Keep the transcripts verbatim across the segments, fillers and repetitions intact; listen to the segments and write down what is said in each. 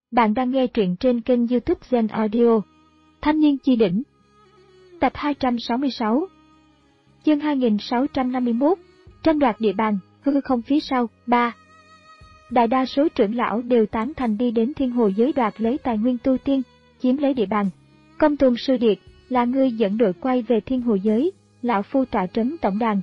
Bạn đang nghe truyện trên kênh YouTube Zen Audio. Thanh niên chi đỉnh. Tập hai trăm sáu mươi sáu. Chương hai nghìn sáu trăm năm mươi mốt. Tranh đoạt địa bàn, hư không phía sau. ba. Đại đa số trưởng lão đều tán thành đi đến thiên hồ giới đoạt lấy tài nguyên tu tiên, chiếm lấy địa bàn. Công tôn sư điệt, là ngươi dẫn đội quay về thiên hồ giới, lão phu tọa trấn tổng đàn.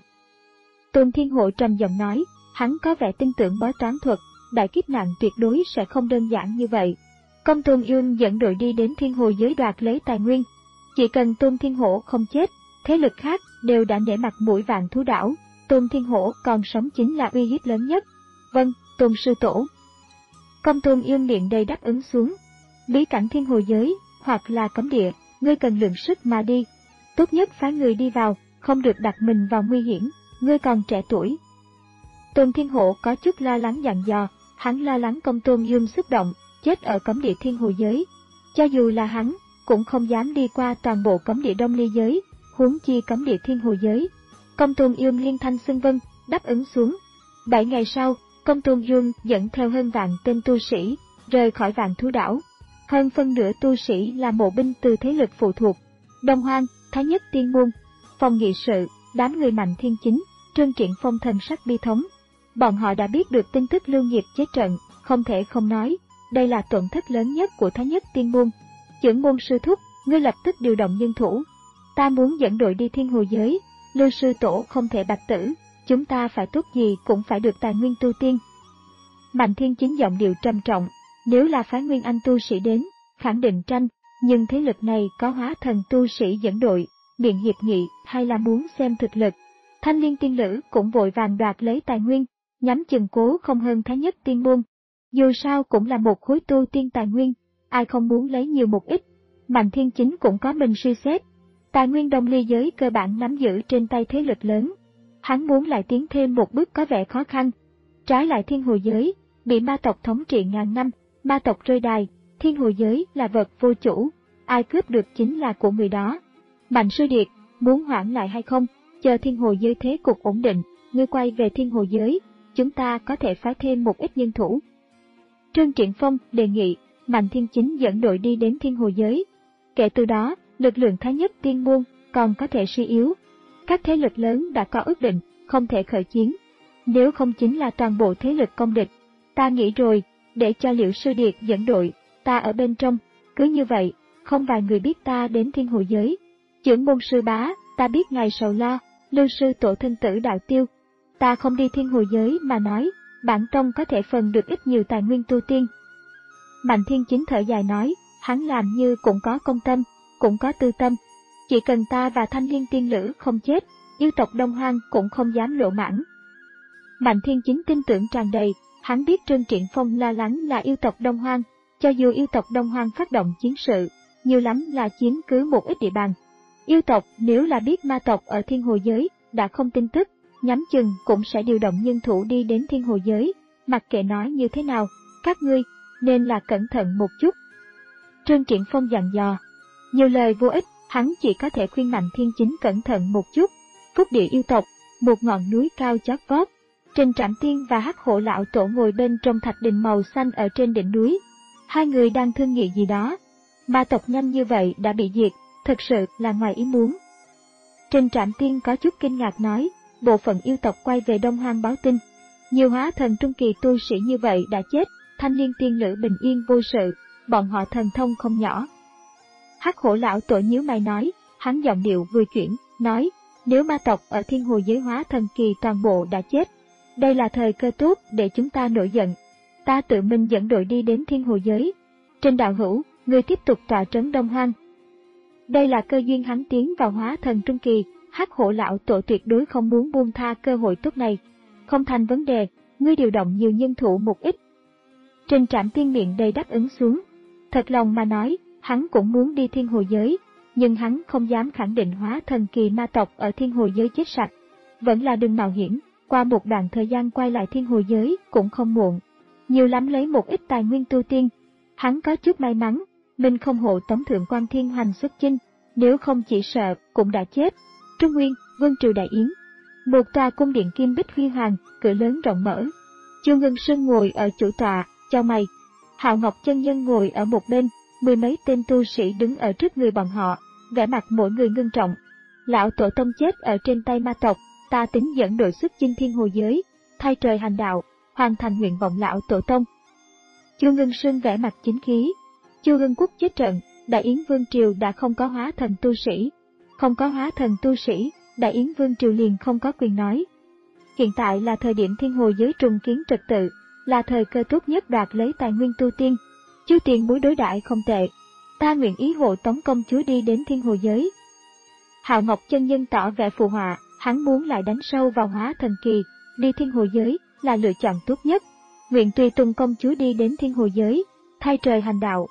Tôn Thiên Hộ trầm giọng nói, hắn có vẻ tin tưởng bói toán thuật, đại kiếp nạn tuyệt đối sẽ không đơn giản như vậy. Công Tôn Yun dẫn đội đi đến thiên hồ giới đoạt lấy tài nguyên. Chỉ cần Tôn Thiên Hổ không chết, thế lực khác đều đã nể mặt mũi Vạn Thú Đảo. Tôn Thiên Hổ còn sống chính là uy hiếp lớn nhất. Vâng, Tôn sư tổ. Công Tôn Yun miệng đầy đáp ứng xuống. Bí cảnh thiên hồ giới, hoặc là cấm địa, ngươi cần lượng sức mà đi. Tốt nhất phái người đi vào, không được đặt mình vào nguy hiểm, ngươi còn trẻ tuổi. Tôn Thiên Hổ có chút lo lắng dặn dò, hắn lo lắng Công Tôn Yun xúc động, chết ở cấm địa thiên hồ giới. Cho dù là hắn, cũng không dám đi qua toàn bộ cấm địa Đông Ly giới, huống chi cấm địa thiên hồ giới. Công Tôn Yun liên thanh xưng vâng, đáp ứng xuống. Bảy ngày sau, Công Tôn Yun dẫn theo hơn vạn tên tu sĩ, rời khỏi Vạn Thú Đảo. Hơn phân nửa tu sĩ là mộ binh từ thế lực phụ thuộc. Đông Hoang, Thái Nhất Tiên Môn, Phòng nghị sự, đám người Mạnh Thiên Chính, Trương Triển Phong thần sắc bi thống. Bọn họ đã biết được tin tức Lưu Nghiệp chết trận, không thể không nói, đây là tổn thất lớn nhất của Thái Nhất Tiên Môn. Chưởng môn sư thúc, ngươi lập tức điều động nhân thủ. Ta muốn dẫn đội đi thiên hồ giới, Lưu sư tổ không thể bạch tử, chúng ta phải tốt gì cũng phải được tài nguyên tu tiên. Mạnh Thiên Chính giọng điệu trầm trọng, nếu là phái nguyên anh tu sĩ đến, khẳng định tranh, nhưng thế lực này có hóa thần tu sĩ dẫn đội, miệng hiệp nghị hay là muốn xem thực lực. Thanh Liên Tiên Lữ cũng vội vàng đoạt lấy tài nguyên, nhắm chừng cố không hơn Thái Nhất Tiên Môn. Dù sao cũng là một khối tu tiên tài nguyên, ai không muốn lấy nhiều một ít. Mạnh Thiên Chính cũng có mình suy xét. Tài nguyên Đông Ly giới cơ bản nắm giữ trên tay thế lực lớn. Hắn muốn lại tiến thêm một bước có vẻ khó khăn. Trái lại thiên hồ giới, bị ma tộc thống trị ngàn năm, ma tộc rơi đài, thiên hồ giới là vật vô chủ, ai cướp được chính là của người đó. Mạnh sư điệt, muốn hoãn lại hay không, chờ thiên hồ giới thế cục ổn định, ngươi quay về thiên hồ giới, chúng ta có thể phái thêm một ít nhân thủ. Trương Triển Phong đề nghị, Mạnh Thiên Chính dẫn đội đi đến thiên hồ giới. Kể từ đó, lực lượng Thái Nhất Tiên Môn còn có thể suy yếu. Các thế lực lớn đã có ước định, không thể khởi chiến. Nếu không chính là toàn bộ thế lực công địch. Ta nghĩ rồi, để cho Liễu sư điệt dẫn đội, ta ở bên trong. Cứ như vậy, không vài người biết ta đến thiên hồ giới. Chưởng môn sư bá, ta biết ngài sầu lo, Lưu sư tổ thân tử đạo tiêu. Ta không đi thiên hồ giới mà nói, bản tông có thể phần được ít nhiều tài nguyên tu tiên. Mạnh Thiên Chính thở dài nói, hắn làm như cũng có công tâm, cũng có tư tâm. Chỉ cần ta và Thanh Liên Tiên Lữ không chết, yêu tộc Đông Hoang cũng không dám lộ mãn. Mạnh Thiên Chính tin tưởng tràn đầy, hắn biết Trương Triển Phong lo lắng là yêu tộc Đông Hoang, cho dù yêu tộc Đông Hoang phát động chiến sự, nhiều lắm là chiếm cứ một ít địa bàn. Yêu tộc nếu là biết ma tộc ở thiên hồ giới đã không tin tức, nhắm chừng cũng sẽ điều động nhân thủ đi đến thiên hồ giới, mặc kệ nói như thế nào, các ngươi nên là cẩn thận một chút. Trương Triển Phong dặn dò, nhiều lời vô ích, hắn chỉ có thể khuyên Mạnh Thiên Chính cẩn thận một chút. Phúc địa yêu tộc, một ngọn núi cao chót vót, Trình Trạm Tiên và Hắc Hổ lão tổ ngồi bên trong thạch đình màu xanh ở trên đỉnh núi. Hai người đang thương nghị gì đó. Ma tộc nhanh như vậy đã bị diệt, thực sự là ngoài ý muốn. Trình Trạm Tiên có chút kinh ngạc nói, bộ phận yêu tộc quay về Đông Hoang báo tin. Nhiều hóa thần trung kỳ tu sĩ như vậy đã chết, Thanh Liên Tiên Lữ bình yên vô sự, bọn họ thần thông không nhỏ. Hắc Hổ lão tổ nhíu mày nói, hắn giọng điệu vừa chuyển, nói, nếu ma tộc ở thiên hồ giới hóa thần kỳ toàn bộ đã chết, đây là thời cơ tốt để chúng ta nổi giận. Ta tự mình dẫn đội đi đến thiên hồ giới. Trên đạo hữu, người tiếp tục tọa trấn Đông Hoang. Đây là cơ duyên hắn tiến vào hóa thần trung kỳ, Hắc Hổ lão tổ tuyệt đối không muốn buông tha cơ hội tốt này. Không thành vấn đề, ngươi điều động nhiều nhân thủ một ít. Trình Trạm Tiên miệng đầy đáp ứng xuống. Thật lòng mà nói, hắn cũng muốn đi thiên hồ giới, nhưng hắn không dám khẳng định hóa thần kỳ ma tộc ở thiên hồ giới chết sạch. Vẫn là đừng mạo hiểm, qua một đoạn thời gian quay lại thiên hồ giới cũng không muộn. Nhiều lắm lấy một ít tài nguyên tu tiên. Hắn có chút may mắn, mình không hộ tống thượng quan Thiên Hoành xuất chinh, nếu không chỉ sợ cũng đã chết. Trung Nguyên, Vương triều đại yến. Một tòa cung điện kim bích huy hoàng, cửa lớn rộng mở. Chu Ngân Sơn ngồi ở chủ tọa, chau mày. Hạo Ngọc chân nhân ngồi ở một bên, mười mấy tên tu sĩ đứng ở trước người bọn họ, vẻ mặt mỗi người ngưng trọng. Lão tổ tông chết ở trên tay ma tộc, ta tính dẫn đội xuất chinh thiên hồ giới, thay trời hành đạo, hoàn thành nguyện vọng lão tổ tông. Chu Ngân Sương vẻ mặt chính khí. Chu Ngân Quốc chết trận, Đại Yến Vương Triều đã không có hóa thần tu sĩ. Không có hóa thần tu sĩ, Đại Yến Vương Triều liền không có quyền nói. Hiện tại là thời điểm thiên hồ giới trùng kiến trật tự, là thời cơ tốt nhất đoạt lấy tài nguyên tu tiên. Chu tiền bối đối đãi không tệ, ta nguyện ý hộ tống công chúa đi đến thiên hồ giới. Hạo Ngọc chân nhân tỏ vẻ phù họa, hắn muốn lại đánh sâu vào hóa thần kỳ, đi thiên hồ giới là lựa chọn tốt nhất. Nguyện tùy tùng công chúa đi đến thiên hồ giới, thay trời hành đạo.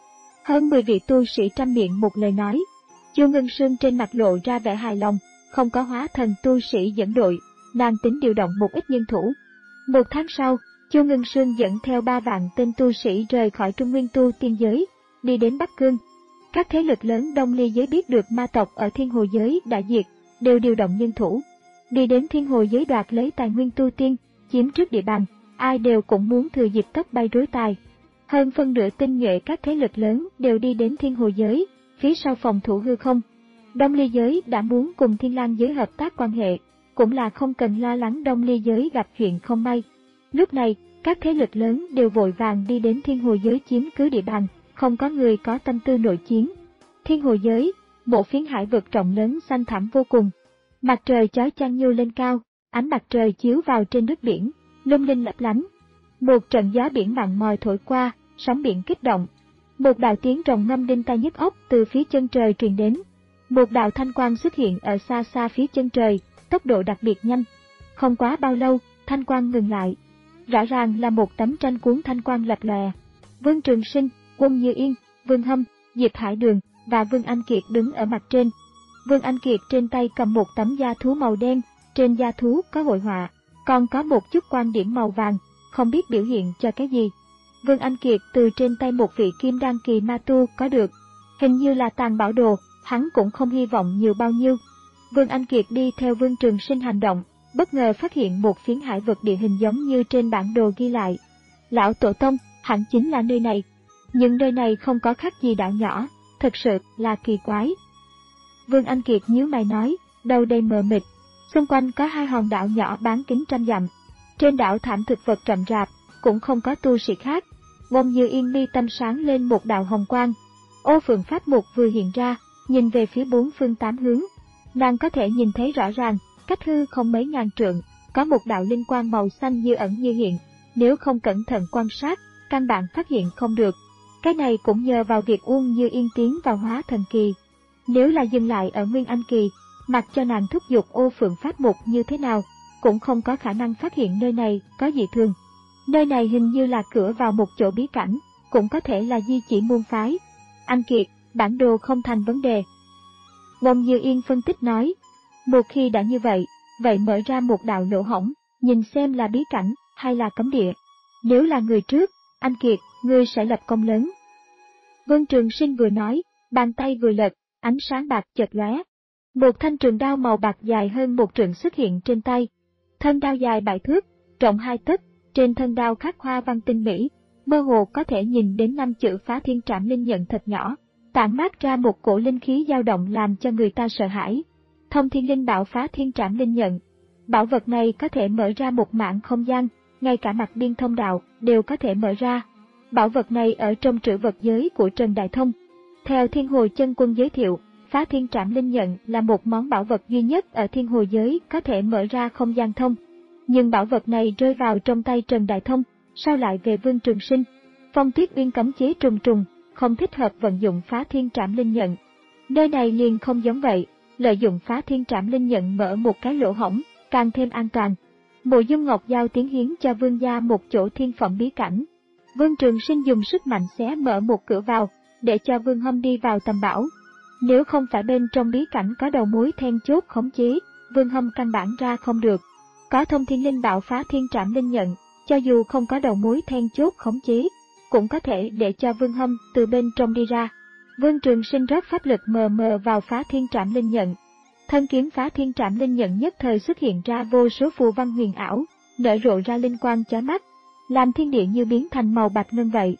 Hơn mười vị tu sĩ trăm miệng một lời nói. Chu Ngân Sương trên mặt lộ ra vẻ hài lòng, không có hóa thần tu sĩ dẫn đội, nàng tính điều động một ít nhân thủ. Một tháng sau, Chu Ngân Sương dẫn theo ba vạn tên tu sĩ rời khỏi Trung Nguyên tu tiên giới, đi đến Bắc Cương. Các thế lực lớn Đông Ly giới biết được ma tộc ở thiên hồ giới đã diệt, đều điều động nhân thủ, đi đến thiên hồ giới đoạt lấy tài nguyên tu tiên, chiếm trước địa bàn, ai đều cũng muốn thừa dịp tóc bay rối tài. Hơn phân nửa tinh nhuệ các thế lực lớn đều đi đến thiên hồ giới, phía sau phòng thủ hư không. Đông Ly giới đã muốn cùng Thiên Lang giới hợp tác quan hệ, cũng là không cần lo lắng Đông Ly giới gặp chuyện không may. Lúc này, các thế lực lớn đều vội vàng đi đến thiên hồ giới chiếm cứ địa bàn, không có người có tâm tư nội chiến. Thiên hồ giới, một phiến hải vực rộng lớn xanh thẳm vô cùng. Mặt trời chói chang nhô lên cao, ánh mặt trời chiếu vào trên nước biển, lung linh lấp lánh. Một trận gió biển mặn mòi thổi qua, sóng biển kích động. Một đạo tiếng rồng ngâm đinh tai nhức óc từ phía chân trời truyền đến. Một đạo thanh quang xuất hiện ở xa xa phía chân trời, tốc độ đặc biệt nhanh. Không quá bao lâu, thanh quang ngừng lại. Rõ ràng là một tấm tranh cuốn thanh quang lập lòe. Vương Trường Sinh, Quân Như Yên, Vương Hâm, Diệp Hải Đường và Vương Anh Kiệt đứng ở mặt trên. Vương Anh Kiệt trên tay cầm một tấm da thú màu đen, trên da thú có hội họa, còn có một chút quan điểm màu vàng, không biết biểu hiện cho cái gì. Vương Anh Kiệt từ trên tay một vị kim đan kỳ ma tu có được, hình như là tàng bảo đồ, hắn cũng không hy vọng nhiều bao nhiêu. Vương Anh Kiệt đi theo Vương Trường Sinh hành động, bất ngờ phát hiện một phiến hải vực địa hình giống như trên bản đồ ghi lại. Lão tổ tông, hẳn chính là nơi này. Nhưng nơi này không có khác gì đảo nhỏ, thật sự là kỳ quái. Vương Anh Kiệt nhíu mày nói, đâu đây mờ mịt. Xung quanh có hai hòn đảo nhỏ bán kính trăm dặm. Trên đảo thảm thực vật rậm rạp, cũng không có tu sĩ khác. Ngông Như Yên mi tâm sáng lên một đạo hồng quang. Ô Phượng Pháp Mục vừa hiện ra, nhìn về phía bốn phương tám hướng. Nàng có thể nhìn thấy rõ ràng, cách hư không mấy ngàn trượng, có một đạo linh quang màu xanh như ẩn như hiện. Nếu không cẩn thận quan sát, căn bản phát hiện không được. Cái này cũng nhờ vào việc Uông Như Yên tiến vào hóa thần kỳ. Nếu là dừng lại ở Nguyên Anh kỳ, mặc cho nàng thúc giục Ô Phượng Pháp Mục như thế nào, cũng không có khả năng phát hiện nơi này có gì thường. Nơi này hình như là cửa vào một chỗ bí cảnh, cũng có thể là di chỉ môn phái. Anh Kiệt, bản đồ không thành vấn đề. Ngông Như Yên phân tích nói, một khi đã như vậy, vậy mở ra một đạo lỗ hổng, nhìn xem là bí cảnh hay là cấm địa. Nếu là người trước, anh Kiệt, ngươi sẽ lập công lớn. Vương Trường Sinh vừa nói, bàn tay vừa lật, ánh sáng bạc chợt lóe. Một thanh trường đao màu bạc dài hơn một trượng xuất hiện trên tay. Thân đao dài bảy thước, rộng hai tấc, trên thân đao khắc hoa văn tinh mỹ, mơ hồ có thể nhìn đến năm chữ Phá Thiên Trảm Linh Nhận thật nhỏ, tản mát ra một cổ linh khí dao động làm cho người ta sợ hãi. Thông Thiên Linh Bảo Phá Thiên Trảm Linh Nhận. Bảo vật này có thể mở ra một mảng không gian, ngay cả mặt biên thông đạo đều có thể mở ra. Bảo vật này ở trong trữ vật giới của Trần Đại Thông. Theo Thiên Hồ Chân Quân giới thiệu, Phá Thiên Trảm Linh Nhận là một món bảo vật duy nhất ở Thiên Hồ giới có thể mở ra không gian thông. Nhưng bảo vật này rơi vào trong tay Trần Đại Thông, sao lại về Vương Trường Sinh? Phong Tuyết Uyên cấm chế trùng trùng, không thích hợp vận dụng Phá Thiên Trảm Linh Nhận. Nơi này liền không giống vậy, lợi dụng Phá Thiên Trảm Linh Nhận mở một cái lỗ hổng, càng thêm an toàn. Mộ Dung Ngọc Giao tiến hiến cho Vương gia một chỗ thiên phẩm bí cảnh. Vương Trường Sinh dùng sức mạnh xé mở một cửa vào, để cho Vương Hâm đi vào tầm bảo. Nếu không phải bên trong bí cảnh có đầu mối then chốt khống chế, Vương Hâm căn bản ra không được. Có Thông Thiên Linh Bảo Phá Thiên Trảm Linh Nhận, cho dù không có đầu mối then chốt khống chế, cũng có thể để cho Vương Hâm từ bên trong đi ra. Vương Trường Sinh rót pháp lực mờ mờ vào Phá Thiên Trảm Linh Nhận. Thân kiếm Phá Thiên Trảm Linh Nhận nhất thời xuất hiện ra vô số phù văn huyền ảo, nở rộ ra linh quang chói mắt, làm thiên địa như biến thành màu bạch ngân vậy.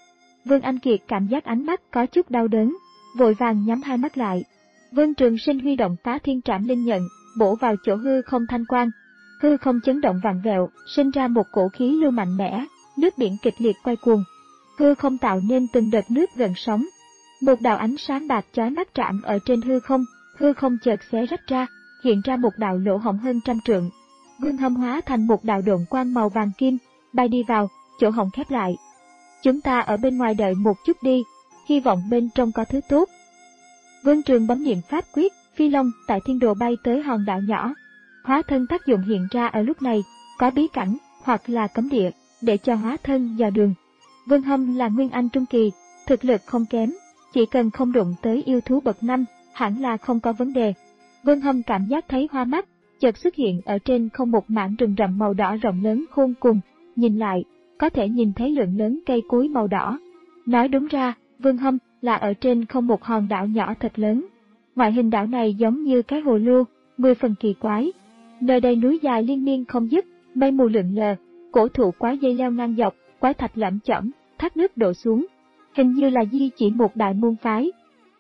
Vương Anh Kiệt cảm giác ánh mắt có chút đau đớn, vội vàng nhắm hai mắt lại. Vương Trường Sinh huy động Phá Thiên Trảm Linh Nhận, bổ vào chỗ hư không thanh quang. Hư không chấn động vặn vẹo, sinh ra một cổ khí lưu mạnh mẽ, nước biển kịch liệt quay cuồng. Hư không tạo nên từng đợt nước gần sóng. Một đạo ánh sáng bạc chói mắt chạm ở trên hư không, hư không chợt xé rách ra, hiện ra một đạo lỗ hổng hơn trăm trượng. Vương Hâm hóa thành một đạo độn quang màu vàng kim, bay đi vào, chỗ hổng khép lại. Chúng ta ở bên ngoài đợi một chút đi, hy vọng bên trong có thứ tốt. Vương Trường bấm niệm pháp quyết, phi long tại thiên đồ bay tới hòn đảo nhỏ. Hóa thân tác dụng hiện ra ở lúc này, có bí cảnh, hoặc là cấm địa, để cho hóa thân dò đường. Vương Hâm là Nguyên Anh Trung Kỳ, thực lực không kém, chỉ cần không đụng tới yêu thú bậc năm, hẳn là không có vấn đề. Vương Hâm cảm giác thấy hoa mắt, chợt xuất hiện ở trên không một mảng rừng rậm màu đỏ rộng lớn khôn cùng, nhìn lại, có thể nhìn thấy lượng lớn cây cối màu đỏ. Nói đúng ra, Vương Hâm là ở trên không một hòn đảo nhỏ thật lớn. Ngoại hình đảo này giống như cái hồ lô, mười phần kỳ quái. Nơi đây núi dài liên miên không dứt, mây mù lượn lờ, cổ thụ quái dây leo ngang dọc, quái thạch lởm chởm, thác nước đổ xuống, hình như là di chỉ một đại môn phái.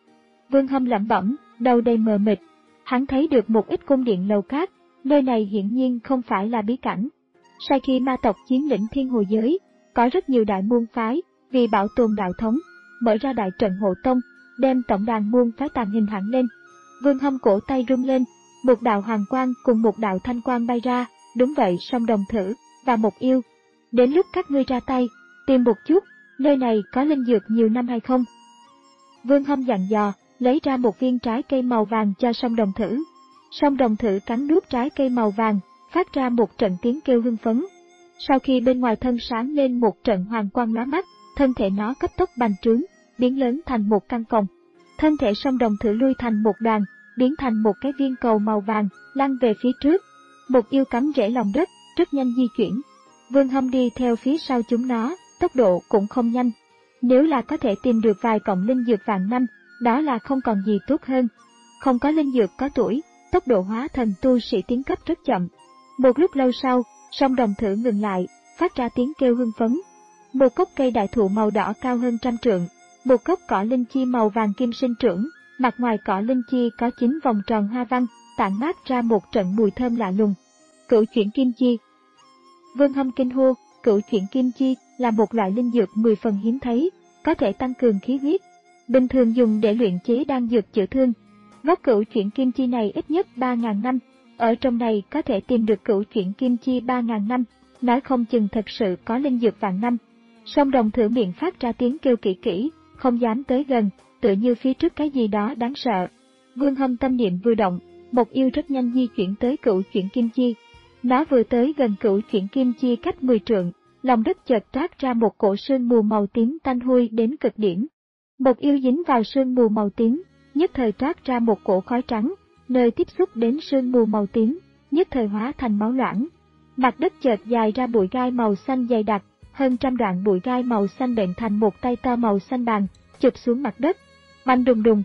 Vương Hâm lẩm bẩm, đầu đầy mờ mịt. Hắn thấy được một ít cung điện lầu cát, nơi này hiển nhiên không phải là bí cảnh. Sau khi ma tộc chiếm lĩnh thiên hồ giới, có rất nhiều đại môn phái, vì bảo tồn đạo thống, mở ra đại trận hộ tông, đem tổng đàn môn phái tàn hình hẳn lên. Vương Hâm cổ tay rung lên, một đạo hoàng quang cùng một đạo thanh quang bay ra, đúng vậy song đồng thử, và một yêu. Đến lúc các ngươi ra tay, tìm một chút, nơi này có linh dược nhiều năm hay không? Vương Hâm dặn dò, lấy ra một viên trái cây màu vàng cho song đồng thử. Song đồng thử cắn nuốt trái cây màu vàng, phát ra một trận tiếng kêu hưng phấn. Sau khi bên ngoài thân sáng lên một trận hoàng quang lóa mắt, thân thể nó cấp tốc bành trướng, biến lớn thành một căn phòng. Thân thể song đồng thử lui thành một đoàn, biến thành một cái viên cầu màu vàng, lăn về phía trước. Một yêu cắm rễ lòng đất, rất nhanh di chuyển. Vương Hâm đi theo phía sau chúng nó, tốc độ cũng không nhanh. Nếu là có thể tìm được vài cọng linh dược vạn năm, đó là không còn gì tốt hơn. Không có linh dược có tuổi, tốc độ hóa thành tu sĩ tiến cấp rất chậm. Một lúc lâu sau, song đồng thử ngừng lại, phát ra tiếng kêu hưng phấn. Một gốc cây đại thụ màu đỏ cao hơn trăm trượng, một gốc cỏ linh chi màu vàng kim sinh trưởng, mặt ngoài cỏ linh chi có chín vòng tròn hoa văn, tản mát ra một trận mùi thơm lạ lùng. Cửu chuyển kim chi. Vương Hâm kinh hô, cửu chuyển kim chi là một loại linh dược mười phần hiếm thấy, có thể tăng cường khí huyết, bình thường dùng để luyện chế đan dược chữa thương. Gốc cửu chuyển kim chi này ít nhất ba nghìn năm, ở trong này có thể tìm được cửu chuyển kim chi ba nghìn năm, nói không chừng thật sự có linh dược vạn năm. Song đồng thử miệng phát ra tiếng kêu kỹ kỹ, không dám tới gần, tựa như phía trước cái gì đó đáng sợ. Vương Hâm tâm niệm vừa động, một yêu rất nhanh di chuyển tới cửu chuyển kim chi. Nó vừa tới gần cửu chuyển kim chi cách mười trượng, lòng đất chợt toát ra một cổ sương mù màu tím tanh hôi đến cực điểm. Một yêu dính vào sương mù màu tím, nhất thời toát ra một cổ khói trắng, nơi tiếp xúc đến sương mù màu tím, nhất thời hóa thành máu loãng. Mặt đất chợt dài ra bụi gai màu xanh dày đặc, hơn trăm đoạn bụi gai màu xanh bệnh thành một tay to màu xanh bàn, chụp xuống mặt đất. Mạnh đùng đùng.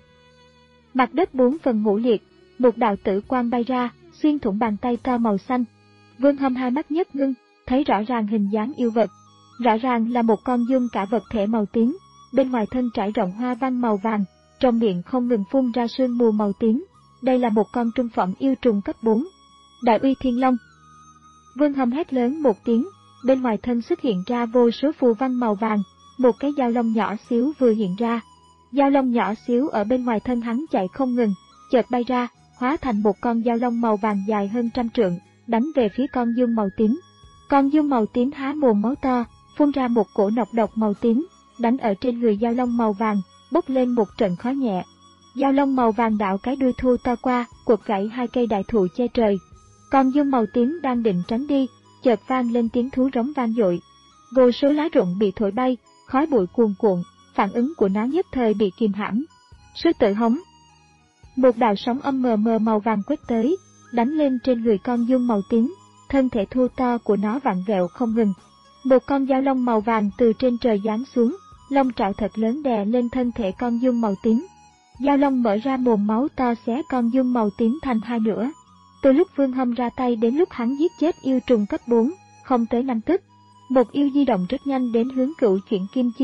Mặt đất bốn phần ngũ liệt, một đạo tử quang bay ra, xuyên thủng bàn tay to màu xanh. Vương Hâm hai mắt nhất ngưng, thấy rõ ràng hình dáng yêu vật. Rõ ràng là một con dương cả vật thể màu tím, bên ngoài thân trải rộng hoa văn màu vàng, trong miệng không ngừng phun ra sương mù màu tím. Đây là một con trung phẩm yêu trùng cấp bốn. Đại uy thiên long. Vương Hâm hét lớn một tiếng, bên ngoài thân xuất hiện ra vô số phù văn màu vàng, một cái dao long nhỏ xíu vừa hiện ra. Dao long nhỏ xíu ở bên ngoài thân hắn chạy không ngừng, chợt bay ra, hóa thành một con dao long màu vàng dài hơn trăm trượng, đánh về phía con dương màu tím. Con dương màu tím há mồm máu to, phun ra một cổ nọc độc màu tím, đánh ở trên người dao long màu vàng, bốc lên một trận khói nhẹ. Dao long màu vàng đạo cái đuôi thô to qua, quật gãy hai cây đại thụ che trời. Con dương màu tím đang định tránh đi, chợt vang lên tiếng thú rống vang dội. Vô số lá rụng bị thổi bay, khói bụi cuồn cuộn, phản ứng của nó nhất thời bị kìm hãm. Sư tử hống. Một đạo sóng âm mờ mờ màu vàng quét tới, đánh lên trên người con dương màu tím, thân thể thô to của nó vặn vẹo không ngừng. Một con dao long màu vàng từ trên trời giáng xuống, long trảo thật lớn đè lên thân thể con dương màu tím. Dao long mở ra mồm máu to xé con dương màu tím thành hai nửa. Từ lúc Vương Hâm ra tay đến lúc hắn giết chết yêu trùng cấp bốn, không tới năm tức. Một yêu di động rất nhanh đến hướng cửu chuyển kim chi,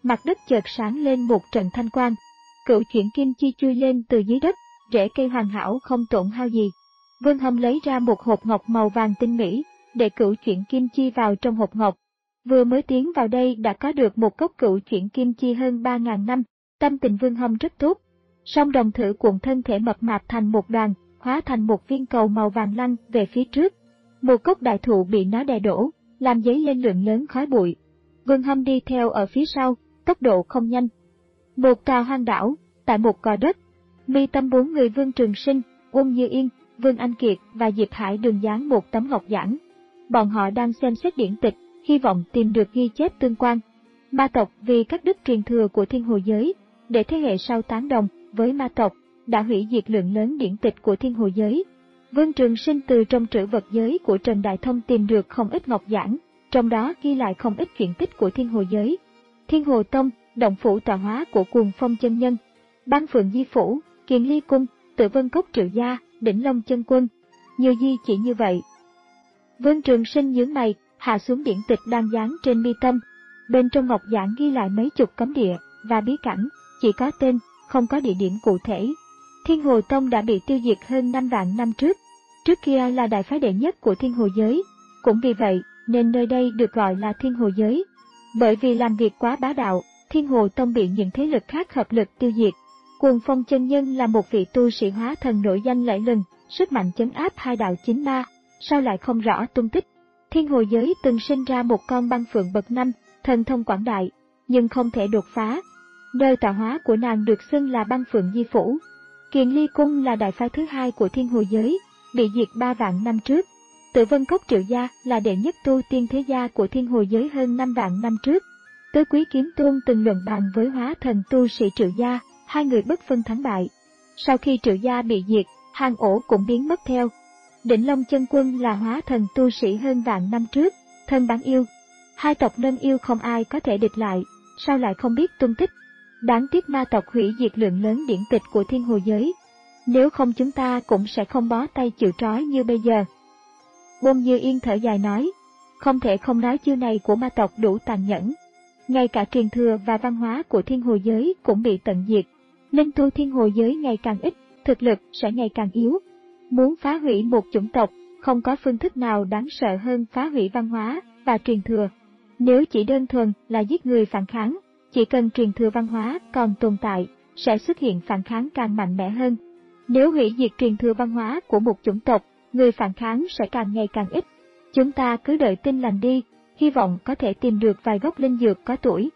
mặt đất chợt sáng lên một trận thanh quang. Cửu chuyển kim chi chui lên từ dưới đất, rễ cây hoàn hảo không tổn hao gì. Vương Hâm lấy ra một hộp ngọc màu vàng tinh mỹ, để cửu chuyển kim chi vào trong hộp ngọc. Vừa mới tiến vào đây đã có được một cốc cửu chuyển kim chi hơn ba ngàn năm, tâm tình Vương Hâm rất tốt. Song đồng thử cuộn thân thể mập mạp thành một đoàn, hóa thành một viên cầu màu vàng lăn về phía trước. Một gốc đại thụ bị nó đè đổ, làm dấy lên lượng lớn khói bụi. Vương Hâm đi theo ở phía sau, tốc độ không nhanh. Một tòa hoang đảo, tại một gò đất, mi tâm bốn người Vương Trường Sinh, Uông Như Yên, Vương Anh Kiệt và Diệp Hải đường dán một tấm ngọc giản. Bọn họ đang xem xét điển tịch, hy vọng tìm được ghi chép tương quan. Ma tộc vì các đức truyền thừa của thiên hồ giới, để thế hệ sau tán đồng với ma tộc, đã hủy diệt lượng lớn điển tịch của thiên hồ giới. Vương Trường Sinh từ trong trữ vật giới của Trần Đại Thông tìm được không ít ngọc giản, trong đó ghi lại không ít chuyện tích của thiên hồ giới. Thiên Hồ Tông, động phủ tọa hóa của Cuồng Phong chân nhân, Băng Phượng Di Phủ, Kiền Ly Cung, Tử Vân Cốc Triệu Gia, Đỉnh Long Chân Quân. Nhiều di chỉ như vậy. Vương Trường Sinh nhướng mày, hạ xuống điển tịch đang dán trên mi tâm. Bên trong ngọc giản ghi lại mấy chục cấm địa và bí cảnh, chỉ có tên, không có địa điểm cụ thể. Thiên Hồ Tông đã bị tiêu diệt hơn năm vạn năm trước. Trước kia là đại phái đệ nhất của thiên hồ giới. Cũng vì vậy nên nơi đây được gọi là thiên hồ giới. Bởi vì làm việc quá bá đạo, Thiên Hồ Tông bị những thế lực khác hợp lực tiêu diệt. Cuồng Phong chân nhân là một vị tu sĩ hóa thần nổi danh lẫy lừng, sức mạnh chấn áp hai đạo chính ma, sao lại không rõ tung tích. Thiên hồ giới từng sinh ra một con băng phượng bậc năm, thần thông quảng đại, nhưng không thể đột phá. Nơi tạo hóa của nàng được xưng là Băng Phượng Di Phủ. Kiền Ly Cung là đại phái thứ hai của thiên hồ giới, bị diệt ba vạn năm trước. Tử Vân Cốc Triệu Gia là đệ nhất tu tiên thế gia của thiên hồ giới hơn năm vạn năm trước. Tứ Quý Kiếm Tôn từng luận bàn với hóa thần tu sĩ Triệu Gia, hai người bất phân thắng bại. Sau khi Triệu Gia bị diệt, hang ổ cũng biến mất theo. Đỉnh Long Chân Quân là hóa thần tu sĩ hơn vạn năm trước, thân bán yêu. Hai tộc nâng yêu không ai có thể địch lại, sao lại không biết tung tích. Đáng tiếc ma tộc hủy diệt lượng lớn điển tịch của thiên hồ giới. Nếu không chúng ta cũng sẽ không bó tay chịu trói như bây giờ. Uông Như Yên thở dài nói, không thể không nói chiêu này của ma tộc đủ tàn nhẫn. Ngay cả truyền thừa và văn hóa của thiên hồ giới cũng bị tận diệt. Linh tu thiên hồ giới ngày càng ít, thực lực sẽ ngày càng yếu. Muốn phá hủy một chủng tộc, không có phương thức nào đáng sợ hơn phá hủy văn hóa và truyền thừa. Nếu chỉ đơn thuần là giết người phản kháng, chỉ cần truyền thừa văn hóa còn tồn tại, sẽ xuất hiện phản kháng càng mạnh mẽ hơn. Nếu hủy diệt truyền thừa văn hóa của một chủng tộc, người phản kháng sẽ càng ngày càng ít. Chúng ta cứ đợi tin lành đi, hy vọng có thể tìm được vài gốc linh dược có tuổi.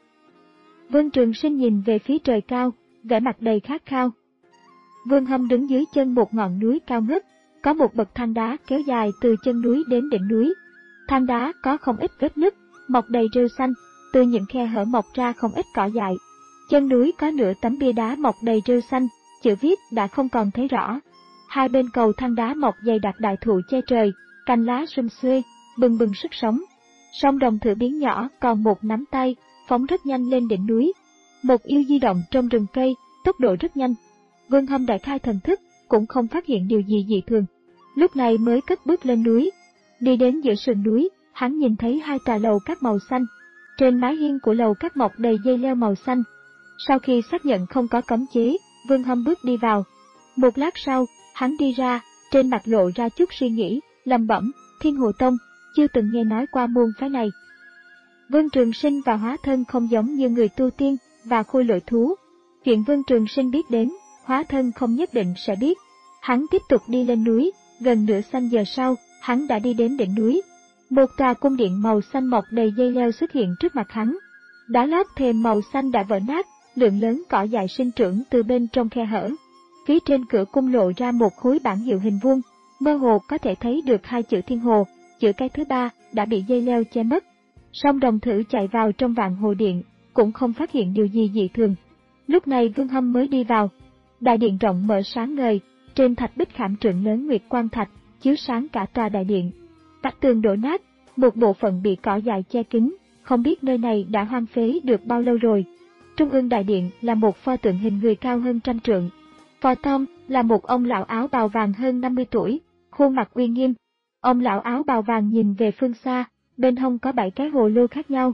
Vương Trường Sinh nhìn về phía trời cao, vẻ mặt đầy khát khao. Vương Hâm đứng dưới chân một ngọn núi cao ngất, có một bậc thang đá kéo dài từ chân núi đến đỉnh núi. Thang đá có không ít vết nứt, mọc đầy rêu xanh, từ những khe hở mọc ra không ít cỏ dại. Chân núi có nửa tấm bia đá mọc đầy rêu xanh, chữ viết đã không còn thấy rõ. Hai bên cầu thang đá mọc dày đặc đại thụ che trời, cành lá sum xuê, bừng bừng sức sống. Song đồng thử biến nhỏ còn một nắm tay, phóng rất nhanh lên đỉnh núi. Một yêu di động trong rừng cây, tốc độ rất nhanh. Vương Hâm đại khai thần thức, cũng không phát hiện điều gì dị thường. Lúc này mới cất bước lên núi. Đi đến giữa sườn núi, hắn nhìn thấy hai tòa lầu các màu xanh. Trên mái hiên của lầu các mọc đầy dây leo màu xanh. Sau khi xác nhận không có cấm chế, Vương Hâm bước đi vào. Một lát sau, hắn đi ra, trên mặt lộ ra chút suy nghĩ, lẩm bẩm, Thiên Hồ Tông, chưa từng nghe nói qua môn phái này. Vương Trường Sinh và hóa thân không giống như người tu tiên và khôi lỗi thú. Chuyện Vương Trường Sinh biết đến, hóa thân không nhất định sẽ biết. Hắn tiếp tục đi lên núi, gần nửa canh giờ sau, hắn đã đi đến đỉnh núi. Một tòa cung điện màu xanh mọc đầy dây leo xuất hiện trước mặt hắn. Đá lót thềm màu xanh đã vỡ nát, lượng lớn cỏ dại sinh trưởng từ bên trong khe hở. Phía trên cửa cung lộ ra một khối bảng hiệu hình vuông, mơ hồ có thể thấy được hai chữ Thiên Hồ, chữ cái thứ ba đã bị dây leo che mất. Song đồng thử chạy vào trong vạn hồ điện, cũng không phát hiện điều gì dị thường. Lúc này Vương Hâm mới đi vào. Đại điện rộng mở sáng ngời, trên thạch bích khảm trượng lớn nguyệt quang thạch, chiếu sáng cả tòa đại điện. Vách tường đổ nát, một bộ phận bị cỏ dại che kín, không biết nơi này đã hoang phế được bao lâu rồi. Trung ương đại điện là một pho tượng hình người cao hơn trăm trượng. Phò Tông là một ông lão áo bào vàng hơn năm mươi tuổi, khuôn mặt uy nghiêm. Ông lão áo bào vàng nhìn về phương xa, bên hông có bảy cái hồ lô khác nhau.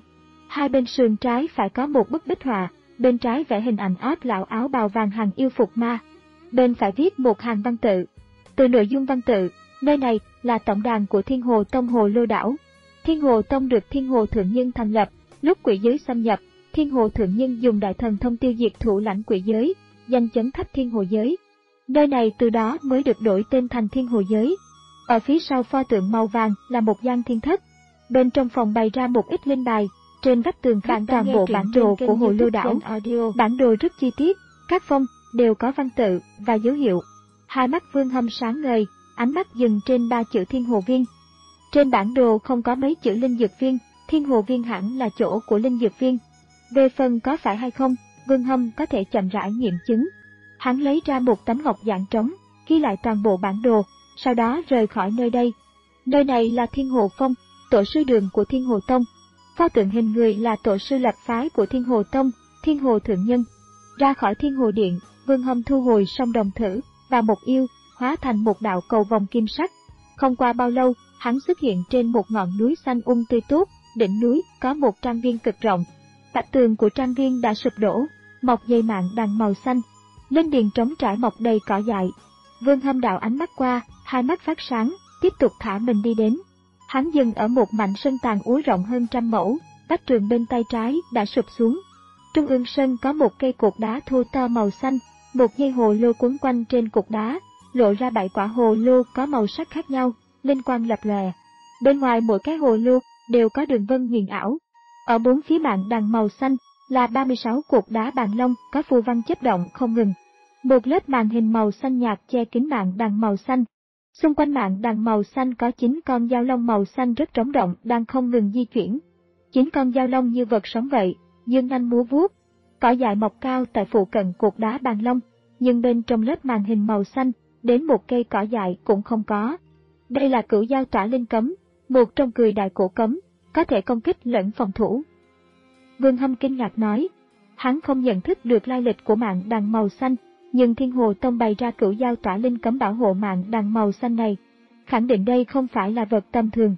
Hai bên sườn trái phải có một bức bích họa, bên trái vẽ hình ảnh áp lão áo bào vàng hàng yêu phục ma. Bên phải viết một hàng văn tự. Từ nội dung văn tự, nơi này là tổng đàn của Thiên Hồ Tông Hồ Lô Đảo. Thiên Hồ Tông được Thiên Hồ Thượng Nhân thành lập, lúc quỷ giới xâm nhập, Thiên Hồ Thượng Nhân dùng đại thần thông tiêu diệt thủ lãnh quỷ giới, danh chấn khắp Thiên Hồ giới. Nơi này từ đó mới được đổi tên thành Thiên Hồ giới. Ở phía sau pho tượng màu vàng là một gian thiên thất. Bên trong phòng bày ra một ít linh bài, trên vách tường khắc toàn bộ bản đồ của Hồ Lô Đảo. Bản đồ rất chi tiết, các phong đều có văn tự và dấu hiệu. Hai mắt Vương Hâm sáng ngời, ánh mắt dừng trên ba chữ Thiên Hồ Viên. Trên bản đồ không có mấy chữ Linh Dược Viên, Thiên Hồ Viên hẳn là chỗ của Linh Dược Viên. Về phần có phải hay không, Vương Hâm có thể chậm rãi nghiệm chứng. Hắn lấy ra một tấm ngọc dạng trống, ghi lại toàn bộ bản đồ, sau đó rời khỏi nơi đây. Nơi này là Thiên Hồ Phong, tổ sư đường của Thiên Hồ Tông. Pho tượng hình người là tổ sư lập phái của Thiên Hồ Tông, Thiên Hồ Thượng Nhân. Ra khỏi Thiên Hồ Điện, Vương Hâm thu hồi song đồng thử và một yêu, hóa thành một đạo cầu vòng kim sắc. Không qua bao lâu, hắn xuất hiện trên một ngọn núi xanh um tươi tốt, đỉnh núi có một trang viên cực rộng. Vách tường của trang viên đã sụp đổ, mọc dây mạng đằng màu xanh. Lên điền trống trải mọc đầy cỏ dại. Vương Hâm đảo ánh mắt qua, hai mắt phát sáng, tiếp tục thả mình đi đến. Hắn dừng ở một mảnh sân tàn úa rộng hơn trăm mẫu, vách tường bên tay trái đã sụp xuống. Trung ương sân có một cây cột đá thô to màu xanh, một dây hồ lô quấn quanh trên cột đá, lộ ra bảy quả hồ lô có màu sắc khác nhau, linh quang lập lòe. Bên ngoài mỗi cái hồ lô đều có đường vân huyền ảo. Ở bốn phía mạng đằng màu xanh là ba mươi sáu cột đá bàn long có phù văn chớp động không ngừng. Một lớp màn hình màu xanh nhạt che kín mạng đằng màu xanh. Xung quanh mạng đằng màu xanh có chín con dao long màu xanh rất trống động đang không ngừng di chuyển. Chín con dao long như vật sống vậy, dương nanh múa vuốt. Cỏ dại mọc cao tại phụ cận cột đá bàn long, nhưng bên trong lớp màn hình màu xanh, đến một cây cỏ dại cũng không có. Đây là cửu dao tỏa linh cấm, một trong cười đại cổ cấm, có thể công kích lẫn phòng thủ. Vương Hâm kinh ngạc nói, hắn không nhận thức được lai lịch của mạng đằng màu xanh, nhưng Thiên Hồ Tông bày ra cửu dao tỏa linh cấm bảo hộ mạng đằng màu xanh này, khẳng định đây không phải là vật tầm thường.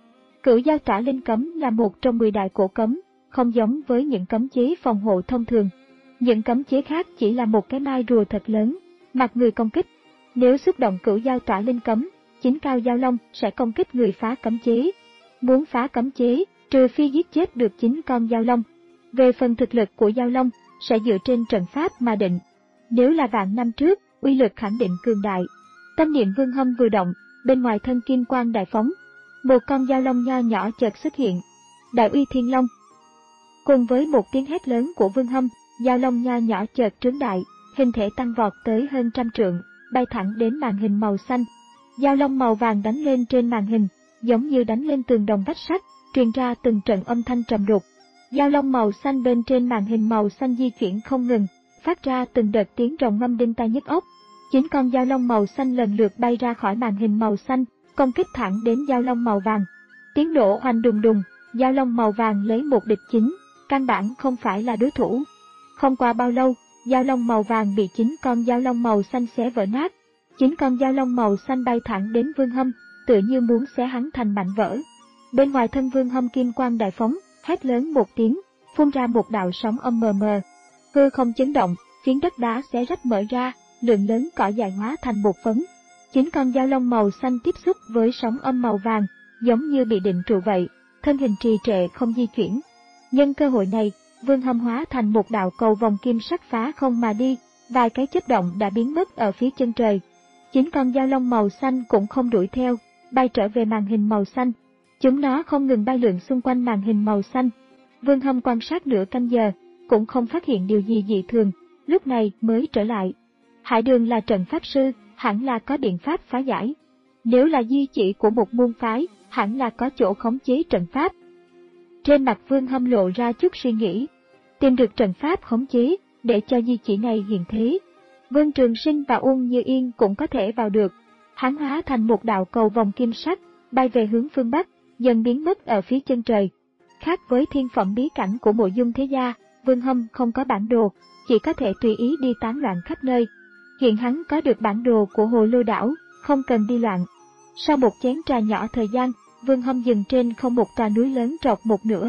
Cửu dao tỏa linh cấm là một trong mười đại cổ cấm, không giống với những cấm chế phòng hộ thông thường. Những cấm chế khác chỉ là một cái mai rùa thật lớn, mặt người công kích. Nếu xúc động cửu dao tỏa linh cấm, chín cao dao long sẽ công kích người phá cấm chế. Muốn phá cấm chế, trừ phi giết chết được chín con dao long. Về phần thực lực của dao long, sẽ dựa trên trận pháp mà định. Nếu là vạn năm trước, uy lực khẳng định cường đại. Tâm niệm Vương Hâm vừa động, bên ngoài thân kim quang đại phóng. Một con dao long nho nhỏ chợt xuất hiện. Đại uy thiên long. Cùng với một tiếng hét lớn của Vương Hâm, dao long nho nhỏ chợt trướng đại, hình thể tăng vọt tới hơn trăm trượng, bay thẳng đến màn hình màu xanh. Dao long màu vàng đánh lên trên màn hình, giống như đánh lên tường đồng vách sắt, truyền ra từng trận âm thanh trầm đục. Dao long màu xanh bên trên màn hình màu xanh di chuyển không ngừng, phát ra từng đợt tiếng rồng ngâm đinh tai nhức óc. Chín con dao long màu xanh lần lượt bay ra khỏi màn hình màu xanh, công kích thẳng đến dao long màu vàng. Tiếng nổ hoành đùng đùng, dao long màu vàng lấy một địch chín, căn bản không phải là đối thủ. Không qua bao lâu, dao long màu vàng bị chín con dao long màu xanh xé vỡ nát. Chín con dao long màu xanh bay thẳng đến Vương Hâm, tựa như muốn xé hắn thành mảnh vỡ. Bên ngoài thân Vương Hâm kim quang đại phóng, hét lớn một tiếng, phun ra một đạo sóng âm mờ mờ. Hư không chấn động, phiến đất đá xé rách mở ra, lượng lớn cỏ dại hóa thành bột phấn. Chín con dao long màu xanh tiếp xúc với sóng âm màu vàng, giống như bị định trụ vậy, thân hình trì trệ không di chuyển. Nhân cơ hội này, Vương Hâm hóa thành một đạo cầu vòng kim sắc phá không mà đi, vài cái chớp động đã biến mất ở phía chân trời. Chín con dao long màu xanh cũng không đuổi theo, bay trở về màn hình màu xanh. Chúng nó không ngừng bay lượn xung quanh màn hình màu xanh. Vương Hâm quan sát nửa canh giờ, cũng không phát hiện điều gì dị thường, lúc này mới trở lại. Hải Đường là trận pháp sư, hẳn là có biện pháp phá giải. Nếu là di chỉ của một môn phái, hẳn là có chỗ khống chế trận pháp. Trên mặt Vương Hâm lộ ra chút suy nghĩ. Tìm được trận pháp khống chế, để cho di chỉ này hiện thế. Vương Trường Sinh và Uông Như Yên cũng có thể vào được. Hắn hóa thành một đạo cầu vòng kim sắc, bay về hướng phương Bắc, dần biến mất ở phía chân trời. Khác với thiên phẩm bí cảnh của Mộ Dung Thế Gia, Vương Hâm không có bản đồ, chỉ có thể tùy ý đi tán loạn khắp nơi. Hiện hắn có được bản đồ của Hồ Lô Đảo, không cần đi loạn. Sau một chén trà nhỏ thời gian, Vương Hâm dừng trên không một tòa núi lớn trọc một nửa.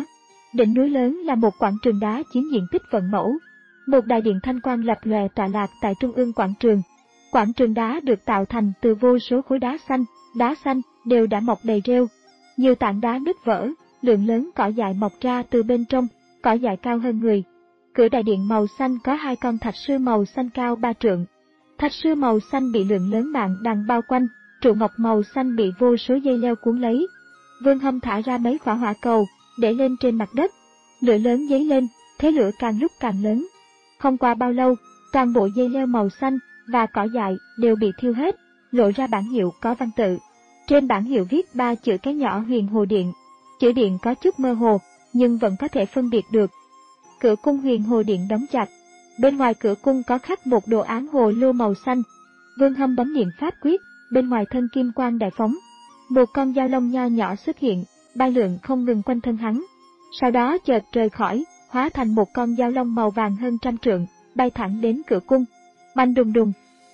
Đỉnh núi lớn là một quảng trường đá chiếm diện tích vạn mẫu. Một đại điện thanh quang lập lòe tọa lạc tại trung ương quảng trường. Quảng trường đá được tạo thành từ vô số khối đá xanh, đá xanh đều đã mọc đầy rêu. Nhiều tảng đá nứt vỡ, lượng lớn cỏ dại mọc ra từ bên trong, cỏ dại cao hơn người. Cửa đại điện màu xanh có hai con thạch sư màu xanh cao ba trượng. Thạch sư màu xanh bị lượng lớn mạng đằng bao quanh, trụ ngọc màu xanh bị vô số dây leo cuốn lấy. Vương Hâm thả ra mấy quả hỏa cầu, để lên trên mặt đất. Lửa lớn dấy lên, thế lửa càng lúc càng lớn. Không qua bao lâu, toàn bộ dây leo màu xanh và cỏ dại đều bị thiêu hết, lộ ra bản hiệu có văn tự. Trên bản hiệu viết ba chữ cái nhỏ Huyền Hồ Điện. Chữ điện có chút mơ hồ, nhưng vẫn có thể phân biệt được. Cửa cung Huyền Hồ Điện đóng chặt. Bên ngoài cửa cung có khắc một đồ án hồ lô màu xanh. Vương Hâm bấm niệm pháp quyết, bên ngoài thân kim quang đại phóng. Một con dao long nho nhỏ xuất hiện, bay lượn không ngừng quanh thân hắn. Sau đó chợt rời khỏi, hóa thành một con dao long màu vàng hơn trăm trượng, bay thẳng đến cửa cung. Bành đùng đùng.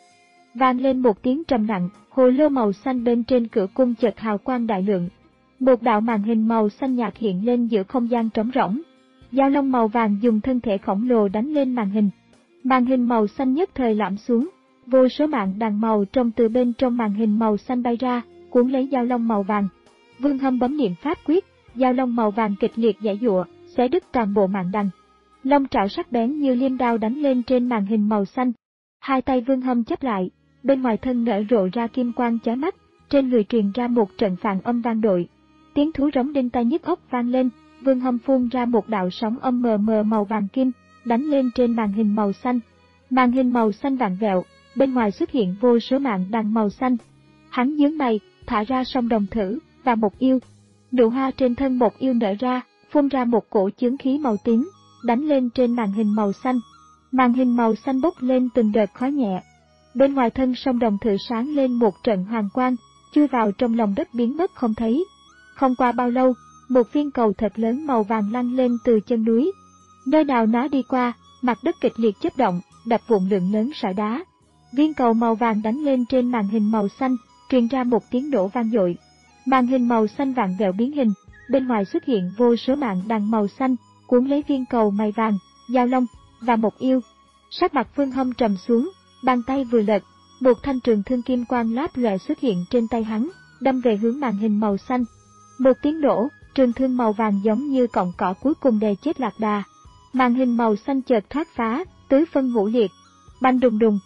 Vang lên một tiếng trầm nặng, hồ lô màu xanh bên trên cửa cung chợt hào quang đại lượng. Một đạo màn hình màu xanh nhạt hiện lên giữa không gian trống rỗng. Dao long màu vàng dùng thân thể khổng lồ đánh lên màn hình. Màn hình màu xanh nhất thời lõm xuống, vô số mạng đàn màu trong từ bên trong màn hình màu xanh bay ra, cuốn lấy dao long màu vàng. Vương Hâm bấm niệm pháp quyết, dao long màu vàng kịch liệt giãy giụa, xé đứt toàn bộ mạng đằng. Long trảo sắc bén như liêm đao đánh lên trên màn hình màu xanh. Hai tay Vương Hâm chắp lại, bên ngoài thân nở rộ ra kim quang chói mắt, trên người truyền ra một trận phản âm vang dội. Tiếng thú rống đinh tai nhức óc vang lên, Vương Hâm phun ra một đạo sóng âm mờ mờ màu vàng kim, đánh lên trên màn hình màu xanh. Màn hình màu xanh vặn vẹo, bên ngoài xuất hiện vô số mạng đằng màu xanh. Hắn nhướng mày, thả ra song đồng thử và một yêu. Nụ hoa trên thân một yêu nở ra, phun ra một cổ chướng khí màu tím, đánh lên trên màn hình màu xanh. Màn hình màu xanh bốc lên từng đợt khói nhẹ. Bên ngoài thân song đồng thử sáng lên một trận hoàng quang, chui vào trong lòng đất biến mất không thấy. Không qua bao lâu, một viên cầu thật lớn màu vàng lăn lên từ chân núi. Nơi nào nó đi qua, mặt đất kịch liệt chớp động, đập vụn lượng lớn sỏi đá. Viên cầu màu vàng đánh lên trên màn hình màu xanh, truyền ra một tiếng nổ vang dội. Màn hình màu xanh vặn vẹo biến hình, bên ngoài xuất hiện vô số mạng đằng màu xanh, cuốn lấy viên cầu mày vàng, dao long và một yêu. Sắc mặt Vương Hâm trầm xuống, bàn tay vừa lật, một thanh trường thương kim quang láp lòe xuất hiện trên tay hắn, đâm về hướng màn hình màu xanh. Một tiếng nổ, trường thương màu vàng giống như cọng cỏ cuối cùng đè chết lạc đà. Màn hình màu xanh chợt thoát phá, tứ phân ngũ liệt. Bành đùng đùng.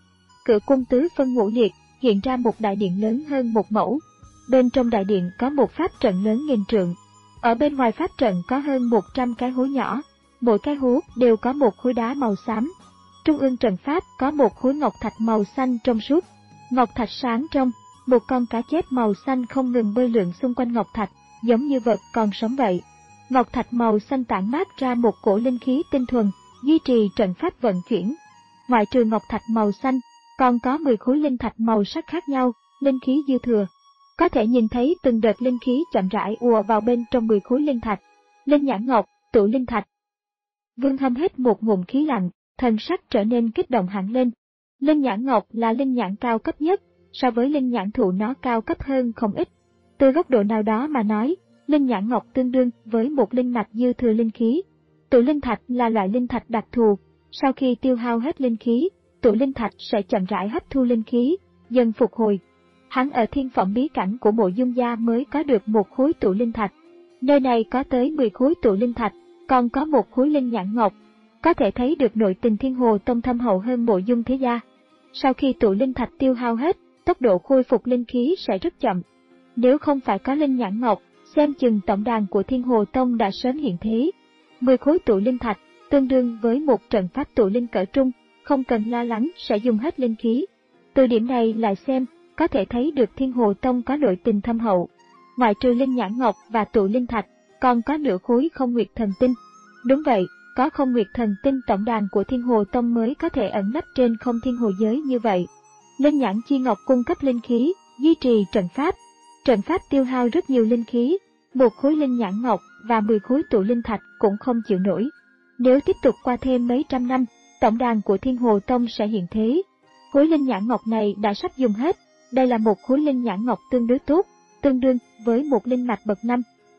Cửa cung tứ phân ngũ liệt, hiện ra một đại điện lớn hơn một mẫu. Bên trong đại điện có một pháp trận lớn nghìn trượng. Ở bên ngoài pháp trận có hơn một trăm cái hố nhỏ, mỗi cái hố đều có một khối đá màu xám. Trung ương trận pháp có một khối ngọc thạch màu xanh trong suốt. Ngọc thạch sáng trong, một con cá chép màu xanh không ngừng bơi lượn xung quanh ngọc thạch, giống như vật còn sống vậy. Ngọc thạch màu xanh tản mát ra một cổ linh khí tinh thuần, duy trì trận pháp vận chuyển. Ngoại trừ ngọc thạch màu xanh, còn có mười khối linh thạch màu sắc khác nhau, linh khí dư thừa. Có thể nhìn thấy từng đợt linh khí chậm rãi ùa vào bên trong mười khối linh thạch. Linh nhãn ngọc, tụ linh thạch. Vương Hâm hít một ngụm khí lạnh, thần sắc trở nên kích động hẳn lên. Linh nhãn ngọc là linh nhãn cao cấp nhất, so với linh nhãn thụ nó cao cấp hơn không ít. Từ góc độ nào đó mà nói, linh nhãn ngọc tương đương với một linh mạch dư thừa linh khí. Tụ linh thạch là loại linh thạch đặc thù, sau khi tiêu hao hết linh khí, tụ linh thạch sẽ chậm rãi hấp thu linh khí, dần phục hồi. Hắn ở thiên phẩm bí cảnh của Mộ Dung gia mới có được một khối tụ linh thạch. Nơi này có tới mười khối tụ linh thạch, còn có một khối linh nhãn ngọc. Có thể thấy được nội tình Thiên Hồ Tông thâm hậu hơn Mộ Dung thế gia. Sau khi tụ linh thạch tiêu hao hết, tốc độ khôi phục linh khí sẽ rất chậm. Nếu không phải có linh nhãn ngọc, xem chừng tổng đàn của Thiên Hồ Tông đã sớm hiện thế. mười khối tụ linh thạch, tương đương với một trận pháp tụ linh cỡ trung, không cần lo lắng sẽ dùng hết linh khí. Từ điểm này lại xem, có thể thấy được Thiên Hồ Tông có nội tình thâm hậu. Ngoại trừ linh nhãn ngọc và tụ linh thạch, còn có nửa khối không nguyệt thần tinh. Đúng vậy, có không nguyệt thần tinh tổng đàn của Thiên Hồ Tông mới có thể ẩn nấp trên không thiên hồ giới như vậy. Linh nhãn chi ngọc cung cấp linh khí, duy trì trận pháp. Trận pháp tiêu hao rất nhiều linh khí, một khối linh nhãn ngọc và mười khối tụ linh thạch cũng không chịu nổi. Nếu tiếp tục qua thêm mấy trăm năm, tổng đàn của Thiên Hồ Tông sẽ hiện thế. Khối linh nhãn ngọc này đã sắp dùng hết, đây là một khối linh nhãn ngọc tương đối tốt, tương đương với một linh mạch bậc năm.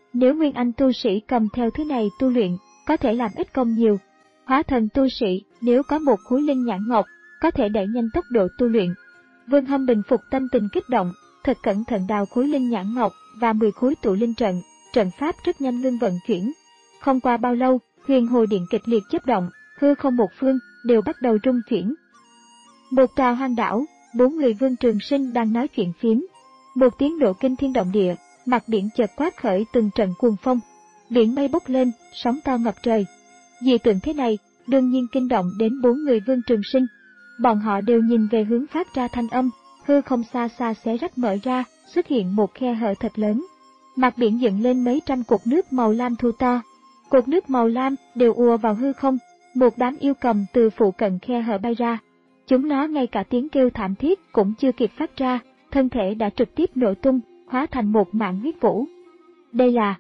Nếu nguyên anh tu sĩ cầm theo thứ này tu luyện, có thể làm ít công nhiều. Hóa thần tu sĩ, nếu có một khối linh nhãn ngọc, có thể đẩy nhanh tốc độ tu luyện. Vương Hâm bình phục tâm tình kích động, thật cẩn thận đào khối linh nhãn ngọc và mười khối tụ linh trận, trận pháp rất nhanh ngưng vận chuyển. Không qua bao lâu, huyền hồ điện kịch liệt chớp động, hư không một phương đều bắt đầu rung chuyển. Một tòa hoang đảo, bốn người Vương Trường Sinh đang nói chuyện phím. Một tiếng nổ kinh thiên động địa, mặt biển chợt quát khởi từng trận cuồng phong, biển mây bốc lên, sóng to ngập trời. Dị tượng thế này, đương nhiên kinh động đến bốn người Vương Trường Sinh. Bọn họ đều nhìn về hướng phát ra thanh âm, hư không xa xa xé rách mở ra, xuất hiện một khe hở thật lớn. Mặt biển dựng lên mấy trăm cột nước màu lam thu to. Cột nước màu lam đều ùa vào hư không, một đám yêu cầm từ phụ cận khe hở bay ra. Chúng nó ngay cả tiếng kêu thảm thiết cũng chưa kịp phát ra, thân thể đã trực tiếp nổ tung, hóa thành một mảng huyết vũ. Đây là...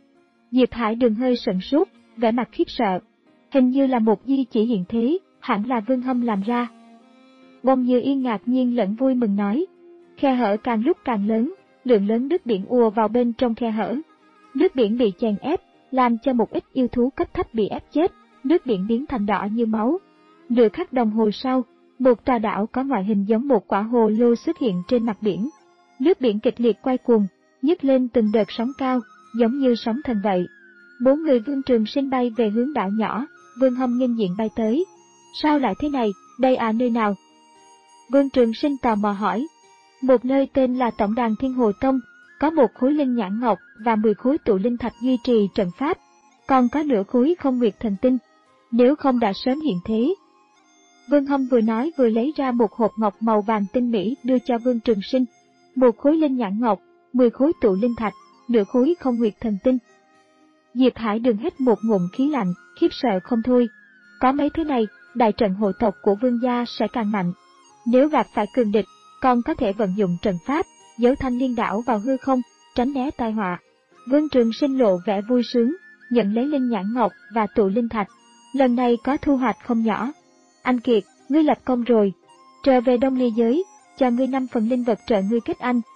Diệp Hải Đường hơi sửng sốt, vẻ mặt khiếp sợ. Hình như là một di chỉ hiện thế, hẳn là Vương Hâm làm ra. Bông Như Yên ngạc nhiên lẫn vui mừng nói. Khe hở càng lúc càng lớn, lượng lớn nước biển ùa vào bên trong khe hở. Nước biển bị chèn ép, làm cho một ít yêu thú cấp thấp bị ép chết, nước biển biến thành đỏ như máu. Nửa khắc đồng hồ sau, một tòa đảo có ngoại hình giống một quả hồ lô xuất hiện trên mặt biển. Nước biển kịch liệt quay cuồng, nhấc lên từng đợt sóng cao, giống như sóng thần vậy. Bốn người Vương Trường Sinh bay về hướng đảo nhỏ, Vương Hâm nghênh diện bay tới. Sao lại thế này, đây à nơi nào? Vương Trường Sinh tò mò hỏi. Một nơi tên là Tổng đàn Thiên Hồ Tông, có một khối linh nhãn ngọc và mười khối tụ linh thạch duy trì trận pháp, còn có nửa khối không nguyệt thần tinh. Nếu không đã sớm hiện thế. Vương Hâm vừa nói vừa lấy ra một hộp ngọc màu vàng tinh mỹ đưa cho Vương Trường Sinh. Một khối linh nhãn ngọc, mười khối tụ linh thạch, nửa khối không nguyệt thần tinh. Diệp Hải Đường hít một ngụm khí lạnh, khiếp sợ không thôi. Có mấy thứ này, đại trận hộ tộc của Vương gia sẽ càng mạnh. Nếu gặp phải cường địch, còn có thể vận dụng trận pháp, giấu thanh liên đảo vào hư không, tránh né tai họa. Vương Trường Sinh lộ vẻ vui sướng, nhận lấy linh nhãn ngọc và tụ linh thạch. Lần này có thu hoạch không nhỏ. Anh Kiệt, ngươi lập công rồi. Trở về Đông Ly giới, cho ngươi năm phần linh vật trợ ngươi kết anh.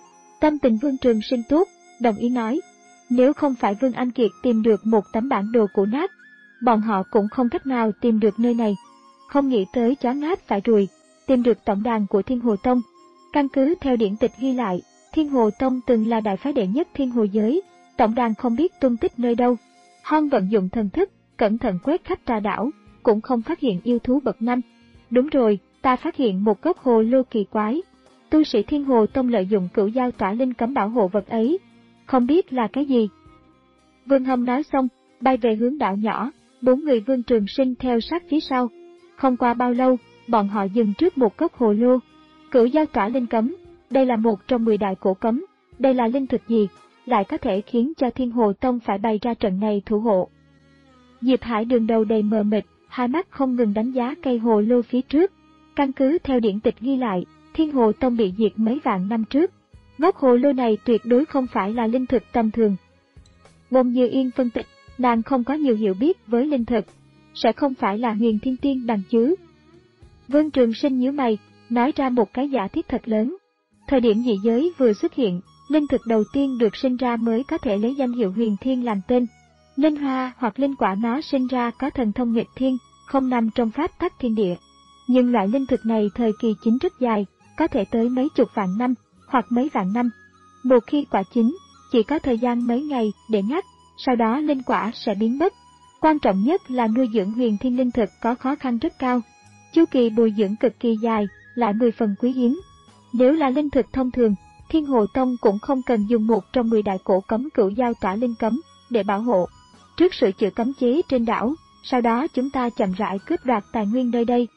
Tâm tình Vương Trường Sinh tốt, đồng ý nói. Nếu không phải Vương Anh Kiệt tìm được một tấm bản đồ cũ nát, bọn họ cũng không cách nào tìm được nơi này. Không nghĩ tới chó ngáp phải ruồi, tìm được tổng đàn của Thiên Hồ Tông. Căn cứ theo điển tịch ghi lại, Thiên Hồ Tông từng là đại phái đệ nhất Thiên Hồ giới, tổng đàn không biết tung tích nơi đâu. Hon vận dụng thần thức, cẩn thận quét khắp trà đảo, cũng không phát hiện yêu thú bậc năm. Đúng rồi, ta phát hiện một gốc hồ lô kỳ quái. Tu sĩ Thiên Hồ Tông lợi dụng cửu giao tỏa linh cấm bảo hộ vật ấy. Không biết là cái gì. Vương Hâm nói xong, bay về hướng đảo nhỏ, bốn người Vương Trường Sinh theo sát phía sau. Không qua bao lâu, bọn họ dừng trước một gốc hồ lô. Cửu giao tỏa linh cấm, đây là một trong mười đại cổ cấm. Đây là linh thực gì, lại có thể khiến cho Thiên Hồ Tông phải bày ra trận này thủ hộ. Diệp Hải Đường đầu đầy mờ mịt, hai mắt không ngừng đánh giá cây hồ lô phía trước. Căn cứ theo điển tịch ghi lại, Thiên Hồ Tông bị diệt mấy vạn năm trước. Gốc hồ lô này tuyệt đối không phải là linh thực tầm thường. Bông Như Yên phân tích, nàng không có nhiều hiểu biết với linh thực, sẽ không phải là huyền thiên tiên đằng chứ. Vương Trường Sinh nhíu mày, nói ra một cái giả thiết thật lớn. Thời điểm dị giới vừa xuất hiện, linh thực đầu tiên được sinh ra mới có thể lấy danh hiệu huyền thiên làm tên. Linh hoa hoặc linh quả nó sinh ra có thần thông nghịch thiên, không nằm trong pháp tắc thiên địa. Nhưng loại linh thực này thời kỳ chín rất dài, có thể tới mấy chục vạn năm, hoặc mấy vạn năm. Một khi quả chín, chỉ có thời gian mấy ngày để ngắt, sau đó linh quả sẽ biến mất. Quan trọng nhất là nuôi dưỡng huyền thiên linh thực có khó khăn rất cao. Chu kỳ bồi dưỡng cực kỳ dài, lại mười phần quý hiếm. Nếu là linh thực thông thường, Thiên Hồ Tông cũng không cần dùng một trong mười đại cổ cấm cửu giao tỏa linh cấm để bảo hộ. Trước sự chữa cấm chế trên đảo, sau đó chúng ta chậm rãi cướp đoạt tài nguyên nơi đây.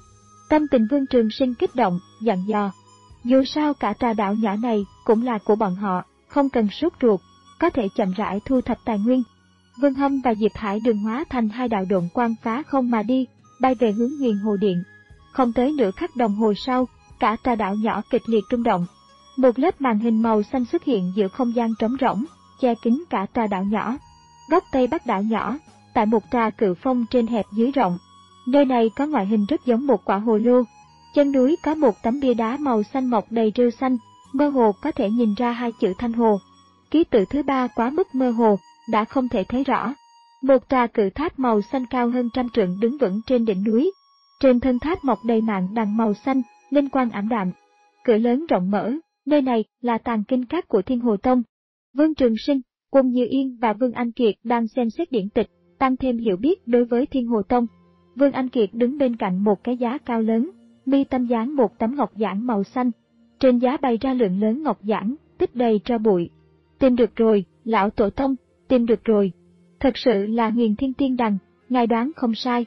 Tâm tình Vương Trường Sinh kích động, dặn dò. Dù sao cả trà đảo nhỏ này cũng là của bọn họ, không cần sốt ruột, có thể chậm rãi thu thập tài nguyên. Vương Hâm và Diệp Hải Đường hóa thành hai đạo độn quang phá không mà đi, bay về hướng Huyền Hồ Điện. Không tới nửa khắc đồng hồ sau, cả trà đảo nhỏ kịch liệt rung động. Một lớp màn hình màu xanh xuất hiện giữa không gian trống rỗng, che kín cả trà đảo nhỏ. Góc tây bắc đảo nhỏ, tại một trà cự phong trên hẹp dưới rộng. Nơi này có ngoại hình rất giống một quả hồ lô. Chân núi có một tấm bia đá màu xanh mọc đầy rêu xanh, mơ hồ có thể nhìn ra hai chữ Thanh Hồ. ký tự thứ ba quá mức mơ hồ, đã không thể thấy rõ. Một tòa cự tháp màu xanh cao hơn trăm trượng đứng vững trên đỉnh núi. Trên thân tháp mọc đầy mảng đằng màu xanh, linh quang ảm đạm. Cửa lớn rộng mở, nơi này là tàng kinh các của Thiên Hồ Tông. Vương Trường Sinh, Uông Như Yên và Vương Anh Kiệt đang xem xét điển tịch, tăng thêm hiểu biết đối với Thiên Hồ Tông. Vương Anh Kiệt đứng bên cạnh một cái giá cao lớn, mi tâm dán một tấm ngọc giản màu xanh. Trên giá bày ra lượng lớn ngọc giản, tích đầy tro bụi. Tìm được rồi, lão tổ tông, tìm được rồi. Thật sự là Huyền Thiên Tiên Đằng, ngài đoán không sai.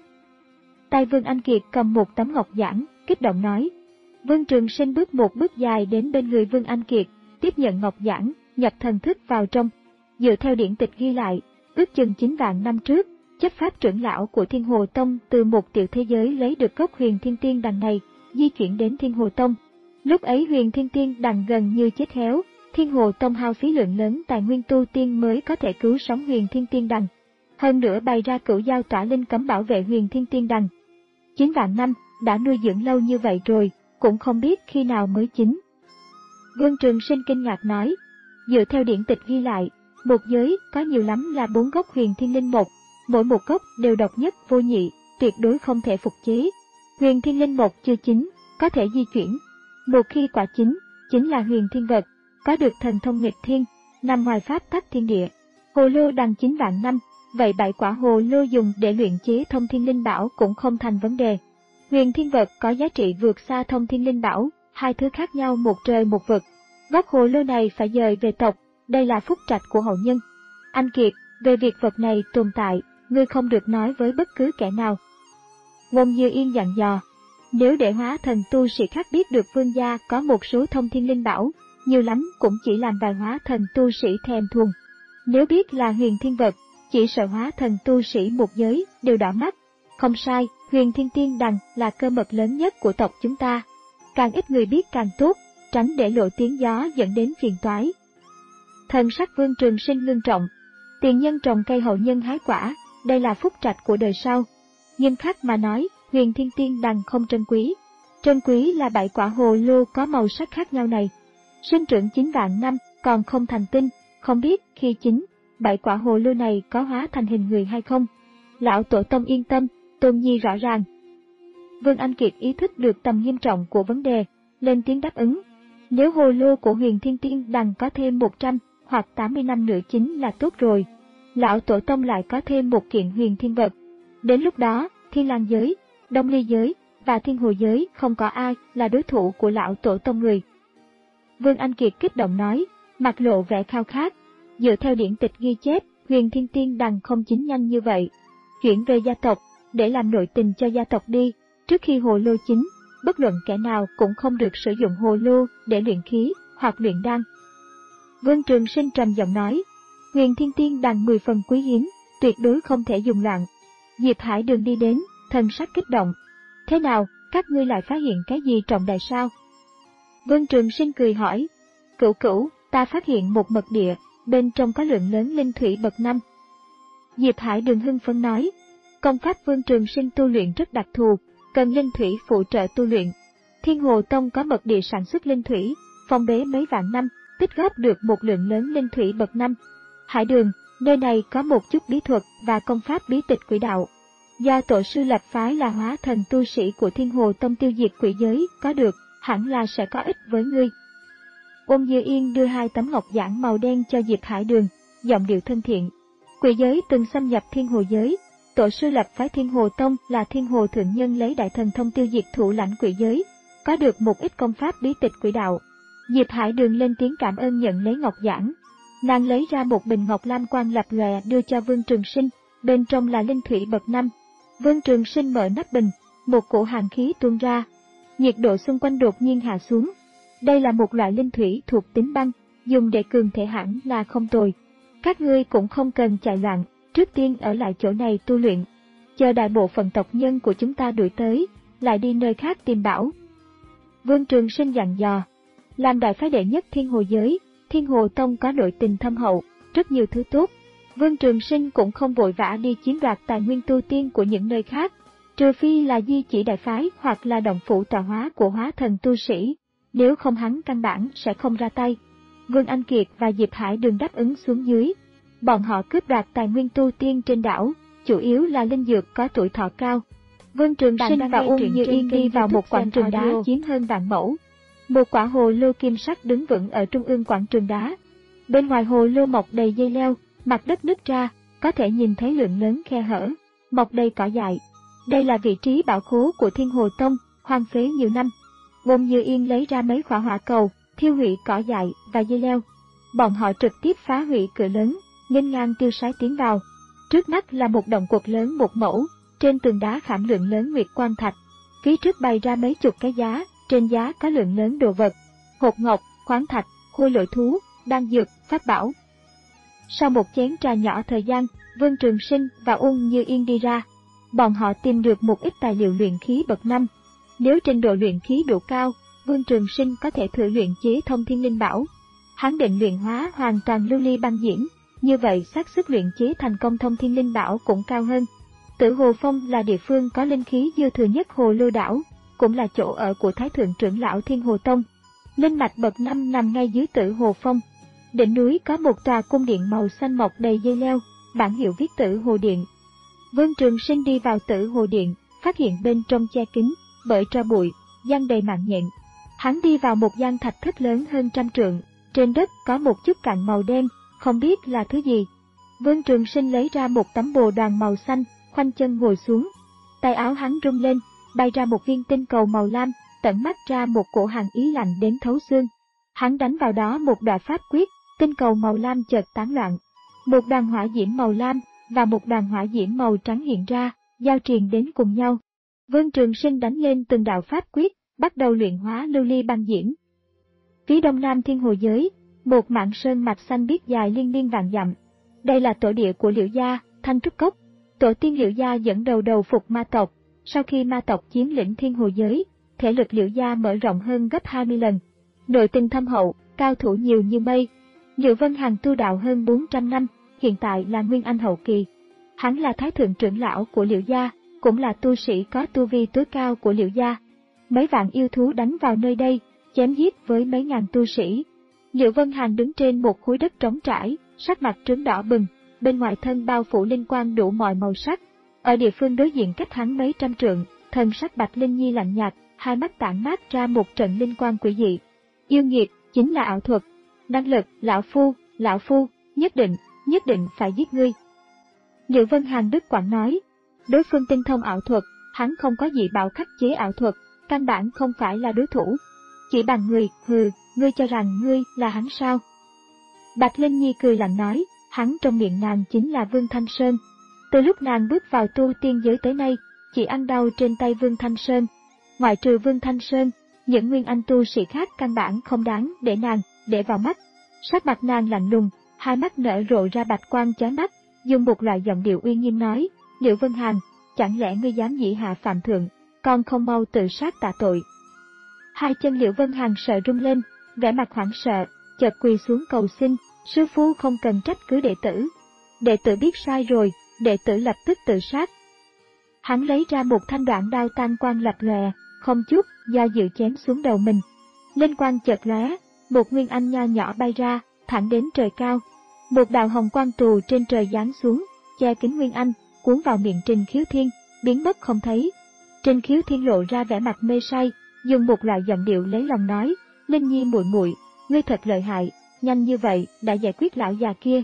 Tay Vương Anh Kiệt cầm một tấm ngọc giản, kích động nói. Vương Trường Sinh bước một bước dài đến bên người Vương Anh Kiệt, tiếp nhận ngọc giản, nhập thần thức vào trong. Dựa theo điển tịch ghi lại, ước chừng chín vạn năm trước, chấp pháp trưởng lão của Thiên Hồ Tông từ một tiểu thế giới lấy được gốc Huyền Thiên Tiên Đằng này, di chuyển đến Thiên Hồ Tông. Lúc ấy Huyền Thiên Tiên Đằng gần như chết héo, Thiên Hồ Tông hao phí lượng lớn tài nguyên tu tiên mới có thể cứu sống Huyền Thiên Tiên Đằng. Hơn nữa bày ra cửu giao tỏa linh cấm bảo vệ Huyền Thiên Tiên Đằng. Chín vạn năm, đã nuôi dưỡng lâu như vậy rồi, cũng không biết khi nào mới chín. Vương Trường Sinh kinh ngạc nói, dựa theo điển tịch ghi lại, một giới có nhiều lắm là bốn gốc Huyền Thiên Linh Mộc, mỗi một gốc đều độc nhất vô nhị, tuyệt đối không thể phục chế. Huyền Thiên Linh Mộc chưa chín, có thể di chuyển. Một khi quả chín, chính là Huyền Thiên Vật, có được thần thông nghịch thiên, nằm ngoài pháp tắc thiên địa. Hồ lô đằng chín vạn năm, vậy bảy quả hồ lô dùng để luyện chế thông thiên linh bảo cũng không thành vấn đề. Huyền Thiên Vật có giá trị vượt xa thông thiên linh bảo, hai thứ khác nhau một trời một vực. Gốc hồ lô này phải dời về tộc, đây là phúc trạch của hậu nhân. Anh Kiệt, về việc vật này tồn tại, ngươi không được nói với bất cứ kẻ nào. Uông Như Yên dặn dò, nếu để hóa thần tu sĩ khác biết được vương gia có một số thông thiên linh bảo, nhiều lắm cũng chỉ làm vài hóa thần tu sĩ thèm thuồng. Nếu biết là Huyền Thiên Vật, chỉ sợ hóa thần tu sĩ một giới đều đỏ mắt. Không sai, Huyền Thiên Tiên Đằng là cơ mật lớn nhất của tộc chúng ta. Càng ít người biết càng tốt, tránh để lộ tiếng gió dẫn đến phiền toái. Thần sắc Vương Trường Sinh ngưng trọng. Tiền nhân trồng cây hậu nhân hái quả, đây là phúc trạch của đời sau. Nghiêm khắc mà nói, Huyền Thiên Tiên Đằng không trân quý. Trân quý là bảy quả hồ lô có màu sắc khác nhau này. Sinh trưởng chín vạn năm, còn không thành tinh, không biết khi chín, bảy quả hồ lô này có hóa thành hình người hay không. Lão tổ tông yên tâm, Tôn Nhi rõ ràng. Vương Anh Kiệt ý thức được tầm nghiêm trọng của vấn đề, lên tiếng đáp ứng. Nếu hồ lô của Huyền Thiên Tiên Đằng có thêm một trăm hoặc tám mươi năm nữa chính là tốt rồi. Lão tổ tông lại có thêm một kiện Huyền Thiên Vật. Đến lúc đó, Thiên Lang giới, Đông Ly giới và Thiên Hồ giới không có ai là đối thủ của lão tổ tông người. Vương Anh Kiệt kích động nói, mặt lộ vẻ khao khát. Dựa theo điển tịch ghi chép, Huyền Thiên Tiên Đằng không chín nhanh như vậy. Chuyển về gia tộc, để làm nội tình cho gia tộc đi. Trước khi hồ lô chín, bất luận kẻ nào cũng không được sử dụng hồ lô để luyện khí hoặc luyện đan. Vương Trường Sinh trầm giọng nói, Huyền Thiên Tiên Đằng mười phần quý hiếm, tuyệt đối không thể dùng loạn. Diệp Hải Đường đi đến, thần sắc kích động. Thế nào, các ngươi lại phát hiện cái gì trọng đại sao? Vương Trường Sinh cười hỏi, Cửu Cửu, ta phát hiện một mật địa, bên trong có lượng lớn linh thủy bậc năm. Diệp Hải Đường hưng phấn nói, công pháp Vương Trường Sinh tu luyện rất đặc thù, cần linh thủy phụ trợ tu luyện. Thiên Hồ Tông có mật địa sản xuất linh thủy, phong bế mấy vạn năm, tích góp được một lượng lớn linh thủy bậc năm. Hải Đường, nơi này có một chút bí thuật và công pháp bí tịch quỷ đạo. Do tổ sư lập phái là hóa thần tu sĩ của Thiên Hồ Tông tiêu diệt quỷ giới có được, hẳn là sẽ có ích với ngươi. Uông Như Yên đưa hai tấm ngọc giản màu đen cho Diệp Hải Đường, giọng điệu thân thiện. Quỷ giới từng xâm nhập Thiên Hồ giới, tổ sư lập phái Thiên Hồ Tông là Thiên Hồ thượng nhân lấy đại thần thông tiêu diệt thủ lãnh quỷ giới, có được một ít công pháp bí tịch quỷ đạo. Diệp Hải Đường lên tiếng cảm ơn nhận lấy ngọc giản. Nàng lấy ra một bình ngọc lam quang lập lòe đưa cho Vương Trường Sinh, bên trong là linh thủy bậc năm. Vương Trường Sinh mở nắp bình, một cổ hàn khí tuôn ra. Nhiệt độ xung quanh đột nhiên hạ xuống. Đây là một loại linh thủy thuộc tính băng, dùng để cường thể hẳn là không tồi. Các ngươi cũng không cần chạy loạn, trước tiên ở lại chỗ này tu luyện. Chờ đại bộ phận tộc nhân của chúng ta đuổi tới, lại đi nơi khác tìm bảo. Vương Trường Sinh dặn dò, làm đại phái đệ nhất Thiên Hồ giới, Thiên Hồ Tông có nội tình thâm hậu, rất nhiều thứ tốt. Vương Trường Sinh cũng không vội vã đi chiếm đoạt tài nguyên tu tiên của những nơi khác, trừ phi là di chỉ đại phái hoặc là động phủ tọa hóa của hóa thần tu sĩ, nếu không hắn căn bản sẽ không ra tay. Vương Anh Kiệt và Diệp Hải Đường đáp ứng xuống dưới. Bọn họ cướp đoạt tài nguyên tu tiên trên đảo, chủ yếu là linh dược có tuổi thọ cao. Vương Trường Sinh và Uông Như Yên đi vào một quảng trường đá chiếm hơn vạn mẫu. Một quả hồ lô kim sắc đứng vững ở trung ương quảng trường đá. Bên ngoài hồ lô mọc đầy dây leo, mặt đất nứt ra, có thể nhìn thấy lượng lớn khe hở, mọc đầy cỏ dại. Đây là vị trí bảo khố của Thiên Hồ Tông, hoang phế nhiều năm. Uông Như Yên lấy ra mấy quả hỏa cầu, thiêu hủy cỏ dại và dây leo. Bọn họ trực tiếp phá hủy cửa lớn, nghênh ngang tiêu sái tiến vào. Trước mắt là một động quật lớn một mẫu, trên tường đá khảm lượng lớn nguyệt quan thạch. Phía trước bày ra mấy chục cái giá, trên giá có lượng lớn đồ vật, hột ngọc, khoáng thạch, khôi lỗi thú, đan dược, pháp bảo. Sau một chén trà nhỏ thời gian, Vương Trường Sinh và Uông Như Yên đi ra. Bọn họ tìm được một ít tài liệu luyện khí bậc năm. Nếu trình độ luyện khí đủ cao, Vương Trường Sinh có thể thử luyện chế thông thiên linh bảo. Hắn định luyện hóa hoàn toàn lưu ly băng diễm, như vậy xác suất luyện chế thành công thông thiên linh bảo cũng cao hơn. Tử Hồ Phong là địa phương có linh khí dư thừa nhất Hồ Lô đảo, cũng là chỗ ở của Thái thượng trưởng lão Thiên Hồ Tông. Linh mạch bậc năm nằm ngay dưới Tử Hồ Phong. Đỉnh núi có một tòa cung điện màu xanh mọc đầy dây leo, bảng hiệu viết Tử Hồ Điện. Vương Trường Sinh đi vào Tử Hồ Điện, phát hiện bên trong che kín bởi tro bụi, giăng đầy mạng nhện. Hắn đi vào một gian thạch thất lớn hơn trăm trượng, trên đất có một chút cạn màu đen, không biết là thứ gì. Vương Trường Sinh lấy ra một tấm bồ đoàn màu xanh, khoanh chân ngồi xuống. Tay áo hắn rung lên, bay ra một viên tinh cầu màu lam, tận mắt ra một cổ hàn ý lạnh đến thấu xương. Hắn đánh vào đó một đoạn pháp quyết, tinh cầu màu lam chợt tán loạn. Một đoàn hỏa diễm màu lam và một đoàn hỏa diễm màu trắng hiện ra, giao truyền đến cùng nhau. Vương Trường Sinh đánh lên từng đạo pháp quyết, bắt đầu luyện hóa lưu ly băng diễm. Phía đông nam Thiên Hồ giới, một mảng sơn mạch xanh biếc dài liên miên vạn dặm. Đây là tổ địa của Liễu gia, Thanh Trúc Cốc. Tổ tiên Liễu gia dẫn đầu đầu phục ma tộc. Sau khi ma tộc chiếm lĩnh Thiên Hồ giới, thể lực Liễu gia mở rộng hơn gấp hai mươi lần. Nội tình thâm hậu, cao thủ nhiều như mây. Liễu Vân Hàn tu đạo hơn bốn trăm năm, hiện tại là Nguyên Anh hậu kỳ. Hắn là thái thượng trưởng lão của Liễu gia, cũng là tu sĩ có tu vi tối cao của Liễu gia. Mấy vạn yêu thú đánh vào nơi đây, chém giết với mấy ngàn tu sĩ. Liễu Vân Hàn đứng trên một khối đất trống trải, sắc mặt trướng đỏ bừng, bên ngoài thân bao phủ linh quang đủ mọi màu sắc. Ở địa phương đối diện cách hắn mấy trăm trượng, thần sắc Bạch Linh Nhi lạnh nhạt, hai mắt tản mát ra một trận linh quang quỷ dị. Yêu nghiệt, chính là ảo thuật. Năng lực, lão phu, lão phu, nhất định, nhất định phải giết ngươi. Liễu Vân Hàn đứt quãng nói, đối phương tinh thông ảo thuật, hắn không có gì bảo khắc chế ảo thuật, căn bản không phải là đối thủ. Chỉ bằng người, hừ, ngươi cho rằng ngươi là hắn sao? Bạch Linh Nhi cười lạnh nói, hắn trong miệng nàng chính là Vương Thanh Sơn. Từ lúc nàng bước vào tu tiên giới tới nay, chỉ ăn đau trên tay Vương Thanh Sơn. Ngoại trừ Vương Thanh Sơn, những nguyên anh tu sĩ khác căn bản không đáng để nàng để vào mắt. Sắc mặt nàng lạnh lùng, hai mắt nở rộ ra bạch quang chói mắt, dùng một loại giọng điệu uy nghiêm nói, Liễu Vân Hàn, chẳng lẽ ngươi dám dĩ hạ phạm thượng, còn không mau tự sát tạ tội. Hai chân Liễu Vân Hàn sợ rung lên, vẻ mặt hoảng sợ, chợt quỳ xuống cầu xin, sư phụ không cần trách cứ đệ tử. Đệ tử biết sai rồi, đệ tử lập tức tự sát. Hắn lấy ra một thanh đoạn đao tan quang lập lòe, không chút do dự chém xuống đầu mình. Linh quang chợt lóe, một nguyên anh nho nhỏ bay ra, thẳng đến trời cao. Một đạo hồng quang tù trên trời giáng xuống, che kín nguyên anh, cuốn vào miệng Trình Khiếu Thiên, biến mất không thấy. Trình Khiếu Thiên lộ ra vẻ mặt mê say, dùng một loại giọng điệu lấy lòng nói, Linh Nhi muội muội, ngươi thật lợi hại, nhanh như vậy đã giải quyết lão già kia.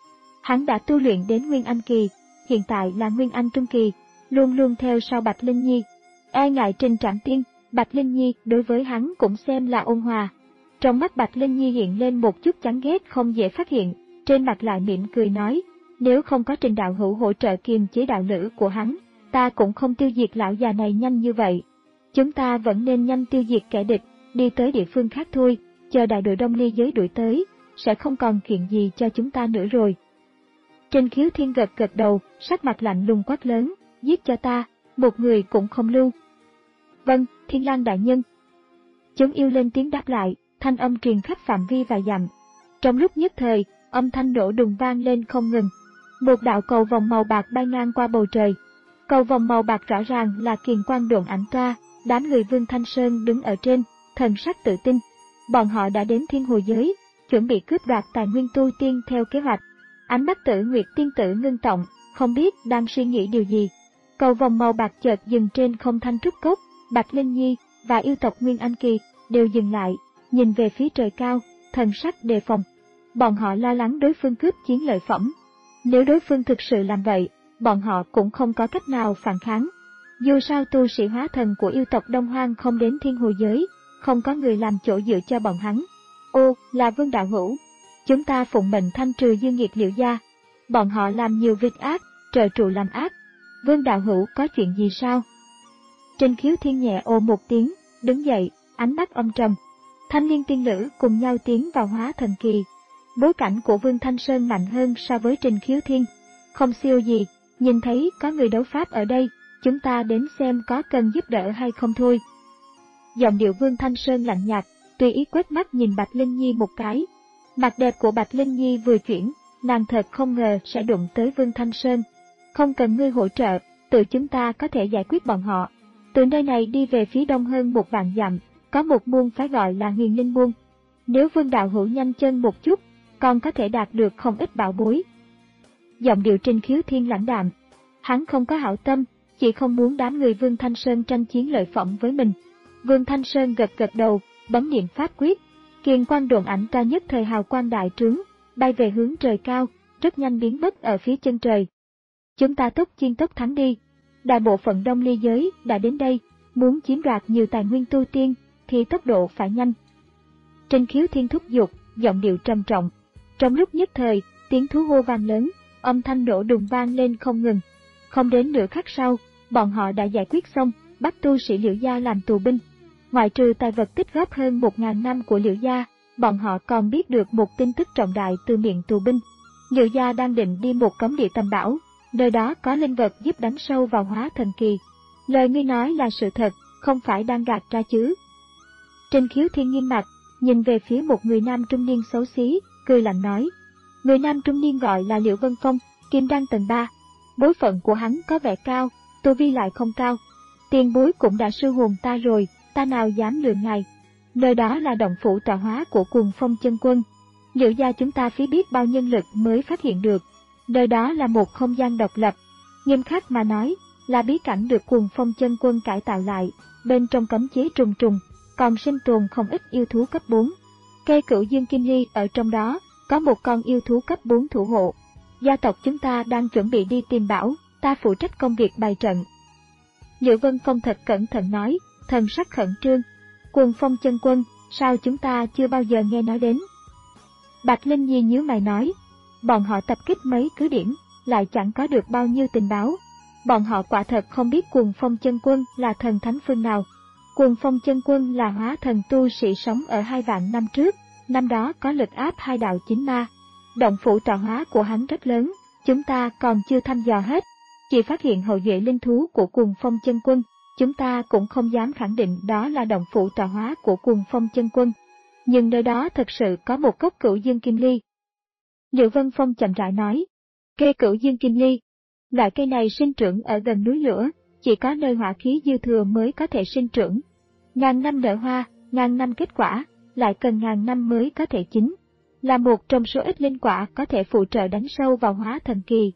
Hắn đã tu luyện đến Nguyên Anh kỳ, hiện tại là Nguyên Anh trung kỳ, luôn luôn theo sau Bạch Linh Nhi. E ngại Trình Trảm Tiên, Bạch Linh Nhi đối với hắn cũng xem là ôn hòa. Trong mắt Bạch Linh Nhi hiện lên một chút chán ghét không dễ phát hiện, trên mặt lại mỉm cười nói, nếu không có Trình đạo hữu hỗ trợ kiềm chế đạo lữ của hắn, ta cũng không tiêu diệt lão già này nhanh như vậy. Chúng ta vẫn nên nhanh tiêu diệt kẻ địch, đi tới địa phương khác thôi, chờ đại đội Đông Ly giới đuổi tới, sẽ không còn chuyện gì cho chúng ta nữa rồi. Trình Khiếu Thiên gật gật đầu, sắc mặt lạnh lùng quát lớn, giết cho ta, một người cũng không lưu. Vâng, Thiên Lang đại nhân. Chúng yêu lên tiếng đáp lại, thanh âm truyền khắp phạm vi vài dặm. Trong lúc nhất thời, âm thanh nổ đùng vang lên không ngừng. Một đạo cầu vòng màu bạc bay ngang qua bầu trời. Cầu vòng màu bạc rõ ràng là kiền quang độn ảnh toa, đám người Vương Thanh Sơn đứng ở trên, thần sắc tự tin. Bọn họ đã đến Thiên Hồ giới, chuẩn bị cướp đoạt tài nguyên tu tiên theo kế hoạch. Ánh mắt Tử Nguyệt tiên tử ngưng trọng, không biết đang suy nghĩ điều gì. Cầu vòng màu bạc chợt dừng trên không thanh trúc cốc, Bạch Linh Nhi và yêu tộc Nguyên Anh Kỳ đều dừng lại, nhìn về phía trời cao, thần sắc đề phòng. Bọn họ lo lắng đối phương cướp chiến lợi phẩm. Nếu đối phương thực sự làm vậy, bọn họ cũng không có cách nào phản kháng. Dù sao tu sĩ hóa thần của yêu tộc Đông Hoang không đến thiên hồ giới, không có người làm chỗ dựa cho bọn hắn. Ô, là Vương đạo hữu. Chúng ta phụng mệnh thanh trừ dương nghiệt Liễu gia. Bọn họ làm nhiều việc ác, trợ trụ làm ác. Vương đạo hữu có chuyện gì sao? Trình Khiếu Thiên nhẹ ồ một tiếng, đứng dậy, ánh mắt âm trầm. Thanh niên tiên nữ cùng nhau tiến vào hóa thần kỳ. Bối cảnh của Vương Thanh Sơn mạnh hơn so với Trình Khiếu Thiên. Không siêu gì, nhìn thấy có người đấu pháp ở đây, chúng ta đến xem có cần giúp đỡ hay không thôi. Giọng điệu Vương Thanh Sơn lạnh nhạt, tùy ý quét mắt nhìn Bạch Linh Nhi một cái. Mặt đẹp của Bạch Linh Nhi vừa chuyển, nàng thật không ngờ sẽ đụng tới Vương Thanh Sơn. Không cần ngươi hỗ trợ, tự chúng ta có thể giải quyết bọn họ. Từ nơi này đi về phía đông hơn một vạn dặm, có một môn phái gọi là Huyền Linh Môn. Nếu Vương đạo hữu nhanh chân một chút, còn có thể đạt được không ít bảo bối. Giọng điệu Trình Khiếu Thiên lãnh đạm. Hắn không có hảo tâm, chỉ không muốn đám người Vương Thanh Sơn tranh chiến lợi phẩm với mình. Vương Thanh Sơn gật gật đầu, bấm niệm pháp quyết. Kiền quang độn ảnh ca nhất thời hào quang đại trướng, bay về hướng trời cao, rất nhanh biến mất ở phía chân trời. Chúng ta tốc chiến tốc thắng đi. Đại bộ phận Đông Ly giới đã đến đây, muốn chiếm đoạt nhiều tài nguyên tu tiên, thì tốc độ phải nhanh. Trình Khiếu Thiên thúc giục, giọng điệu trầm trọng. Trong lúc nhất thời, tiếng thú hô vang lớn, âm thanh nổ đùng vang lên không ngừng. Không đến nửa khắc sau, bọn họ đã giải quyết xong, bắt tu sĩ Liễu gia làm tù binh. Ngoại trừ tài vật tích góp hơn một ngàn năm của Liễu gia, bọn họ còn biết được một tin tức trọng đại từ miệng tù binh. Liễu gia đang định đi một cấm địa tầm bảo, nơi đó có linh vật giúp đánh sâu vào hóa thần kỳ. Lời ngươi nói là sự thật, không phải đang gạt ra chứ. Trình Khiếu Thiên nghiêm mặt, nhìn về phía một người nam trung niên xấu xí, cười lạnh nói. Người nam trung niên gọi là Liễu Vân Phong, kim đan tầng ba. Bối phận của hắn có vẻ cao, tu vi lại không cao. Tiền bối cũng đã sư hồn ta rồi, ta nào dám lừa ngài. Nơi đó là động phủ tọa hóa của Cuồng Phong chân quân. Liễu gia chúng ta phí biết bao nhân lực mới phát hiện được. Nơi đó là một không gian độc lập. Nghiêm khắc mà nói, là bí cảnh được Cuồng Phong chân quân cải tạo lại, bên trong cấm chế trùng trùng, còn sinh tồn không ít yêu thú cấp bốn. Cây Cửu Dương Kim Ly ở trong đó, có một con yêu thú cấp bốn thủ hộ. Gia tộc chúng ta đang chuẩn bị đi tìm bảo, ta phụ trách công việc bày trận. Liễu Vân Phong thật cẩn thận nói, thần sắc khẩn trương. Cuồng Phong chân quân, sao chúng ta chưa bao giờ nghe nói đến? Bạch Linh Nhi nhíu mày nói, bọn họ tập kích mấy cứ điểm, lại chẳng có được bao nhiêu tình báo. Bọn họ quả thật không biết Cuồng Phong chân quân là thần thánh phương nào. Cuồng Phong chân quân là hóa thần tu sĩ sống ở hai vạn năm trước, năm đó có lực áp hai đạo chính ma. Động phủ tọa hóa của hắn rất lớn, chúng ta còn chưa thăm dò hết. Chỉ phát hiện hậu duệ linh thú của Cuồng Phong chân quân, chúng ta cũng không dám khẳng định đó là động phủ tọa hóa của Cuồng Phong chân quân. Nhưng nơi đó thực sự có một cốc Cửu Dương Kim Ly. Liễu Vân Phong chậm rãi nói, cây Cửu Dương Kim Ly. Loại cây này sinh trưởng ở gần núi lửa, chỉ có nơi hỏa khí dư thừa mới có thể sinh trưởng. Ngàn năm nở hoa, ngàn năm kết quả, lại cần ngàn năm mới có thể chín. Là một trong số ít linh quả có thể phụ trợ đánh sâu vào hóa thần kỳ.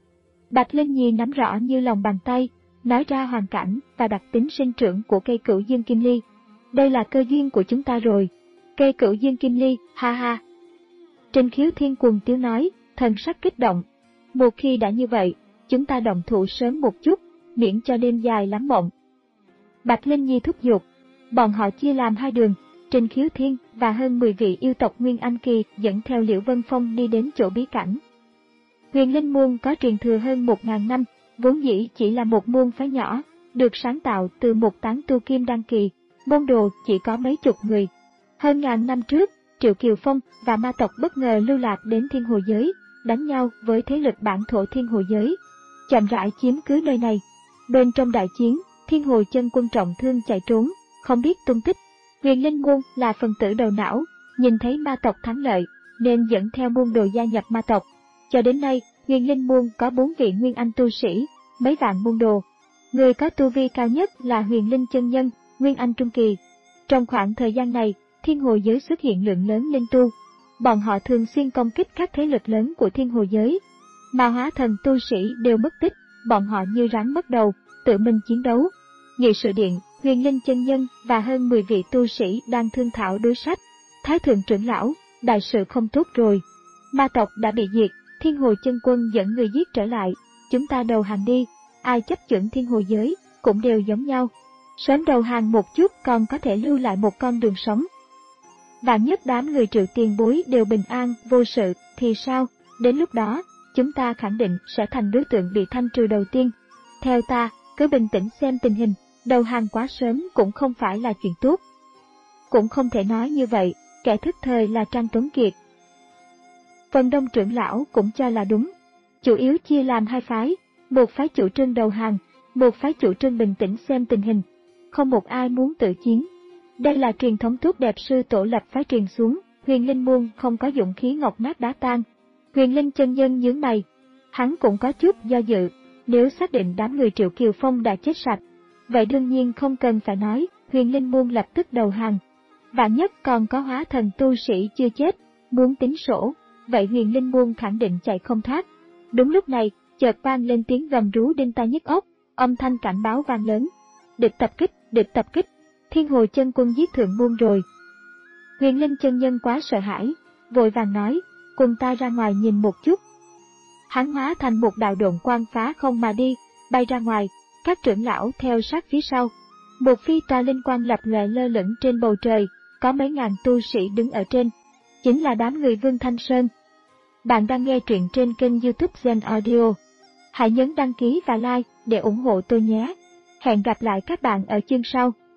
Bạch Linh Nhi nắm rõ như lòng bàn tay, nói ra hoàn cảnh và đặc tính sinh trưởng của cây Cửu Dương Kim Ly. Đây là cơ duyên của chúng ta rồi. Cây Cửu Dương Kim Ly, ha ha. Trình Khiếu Thiên cuồng tiếng nói, thần sắc kích động. Một khi đã như vậy, chúng ta động thủ sớm một chút, miễn cho đêm dài lắm mộng. Bạch Linh Nhi thúc giục. Bọn họ chia làm hai đường, Trình Khiếu Thiên và hơn mười vị yêu tộc Nguyên Anh Kỳ dẫn theo Liễu Vân Phong đi đến chỗ bí cảnh. Huyền Linh Môn có truyền thừa hơn một ngàn năm, vốn dĩ chỉ là một môn phái nhỏ, được sáng tạo từ một tán tu kim đan kỳ, môn đồ chỉ có mấy chục người. Hơn ngàn năm trước, Triệu Kiều Phong và ma tộc bất ngờ lưu lạc đến thiên hồ giới, đánh nhau với thế lực bản thổ thiên hồ giới, chậm rãi chiếm cứ nơi này. Bên trong đại chiến, thiên hồ chân quân trọng thương chạy trốn, không biết tung tích. Huyền Linh Môn là phần tử đầu não, nhìn thấy ma tộc thắng lợi, nên dẫn theo môn đồ gia nhập ma tộc. Cho đến nay, Huyền Linh Môn có bốn vị Nguyên Anh tu sĩ, mấy vạn môn đồ. Người có tu vi cao nhất là Huyền Linh chân nhân, Nguyên Anh trung kỳ. Trong khoảng thời gian này, thiên hồ giới xuất hiện lượng lớn linh tu. Bọn họ thường xuyên công kích các thế lực lớn của thiên hồ giới, mà hóa thần tu sĩ đều mất tích, bọn họ như rắn mất đầu, tự mình chiến đấu. Nghị sự điện, Huyền Linh chân nhân và hơn mười vị tu sĩ đang thương thảo đối sách. Thái thượng trưởng lão, đại sự không tốt rồi. Ma tộc đã bị diệt, thiên hồ chân quân dẫn người giết trở lại, chúng ta đầu hàng đi, ai chấp chưởng thiên hồ giới, cũng đều giống nhau. Sớm đầu hàng một chút còn có thể lưu lại một con đường sống. Vạn nhất đám người Triệu tiền bối đều bình an, vô sự, thì sao? Đến lúc đó, chúng ta khẳng định sẽ thành đối tượng bị thanh trừ đầu tiên. Theo ta, cứ bình tĩnh xem tình hình, đầu hàng quá sớm cũng không phải là chuyện tốt. Cũng không thể nói như vậy, kẻ thức thời là Trang Tuấn Kiệt. Phần đông trưởng lão cũng cho là đúng. Chủ yếu chia làm hai phái, một phái chủ trương đầu hàng, một phái chủ trương bình tĩnh xem tình hình. Không một ai muốn tự chiến. Đây là truyền thống tốt đẹp sư tổ lập phái truyền xuống, Huyền Linh môn không có dụng khí ngọc nát đá tan. Huyền Linh chân nhân nhướng mày, hắn cũng có chút do dự, nếu xác định đám người Triệu Kiều Phong đã chết sạch, vậy đương nhiên không cần phải nói, Huyền Linh môn lập tức đầu hàng. Vạn nhất còn có hóa thần tu sĩ chưa chết, muốn tính sổ, vậy Huyền Linh môn khẳng định chạy không thoát. Đúng lúc này, chợt vang lên tiếng gầm rú đinh tai nhức óc, âm thanh cảnh báo vang lớn. Địch tập kích, địch tập kích, thiên hồ chân quân giết thượng môn rồi. Huyền Linh chân nhân quá sợ hãi, vội vàng nói, cùng ta ra ngoài nhìn một chút. Hắn hóa thành một đạo độn quang phá không mà đi, bay ra ngoài, các trưởng lão theo sát phía sau. Một phi tà linh quang lập lòe lơ lửng trên bầu trời, có mấy ngàn tu sĩ đứng ở trên, chính là đám người Vương Thanh Sơn. Bạn đang nghe truyện trên kênh YouTube Gen Audio. Hãy nhấn đăng ký và like để ủng hộ tôi nhé. Hẹn gặp lại các bạn ở chương sau.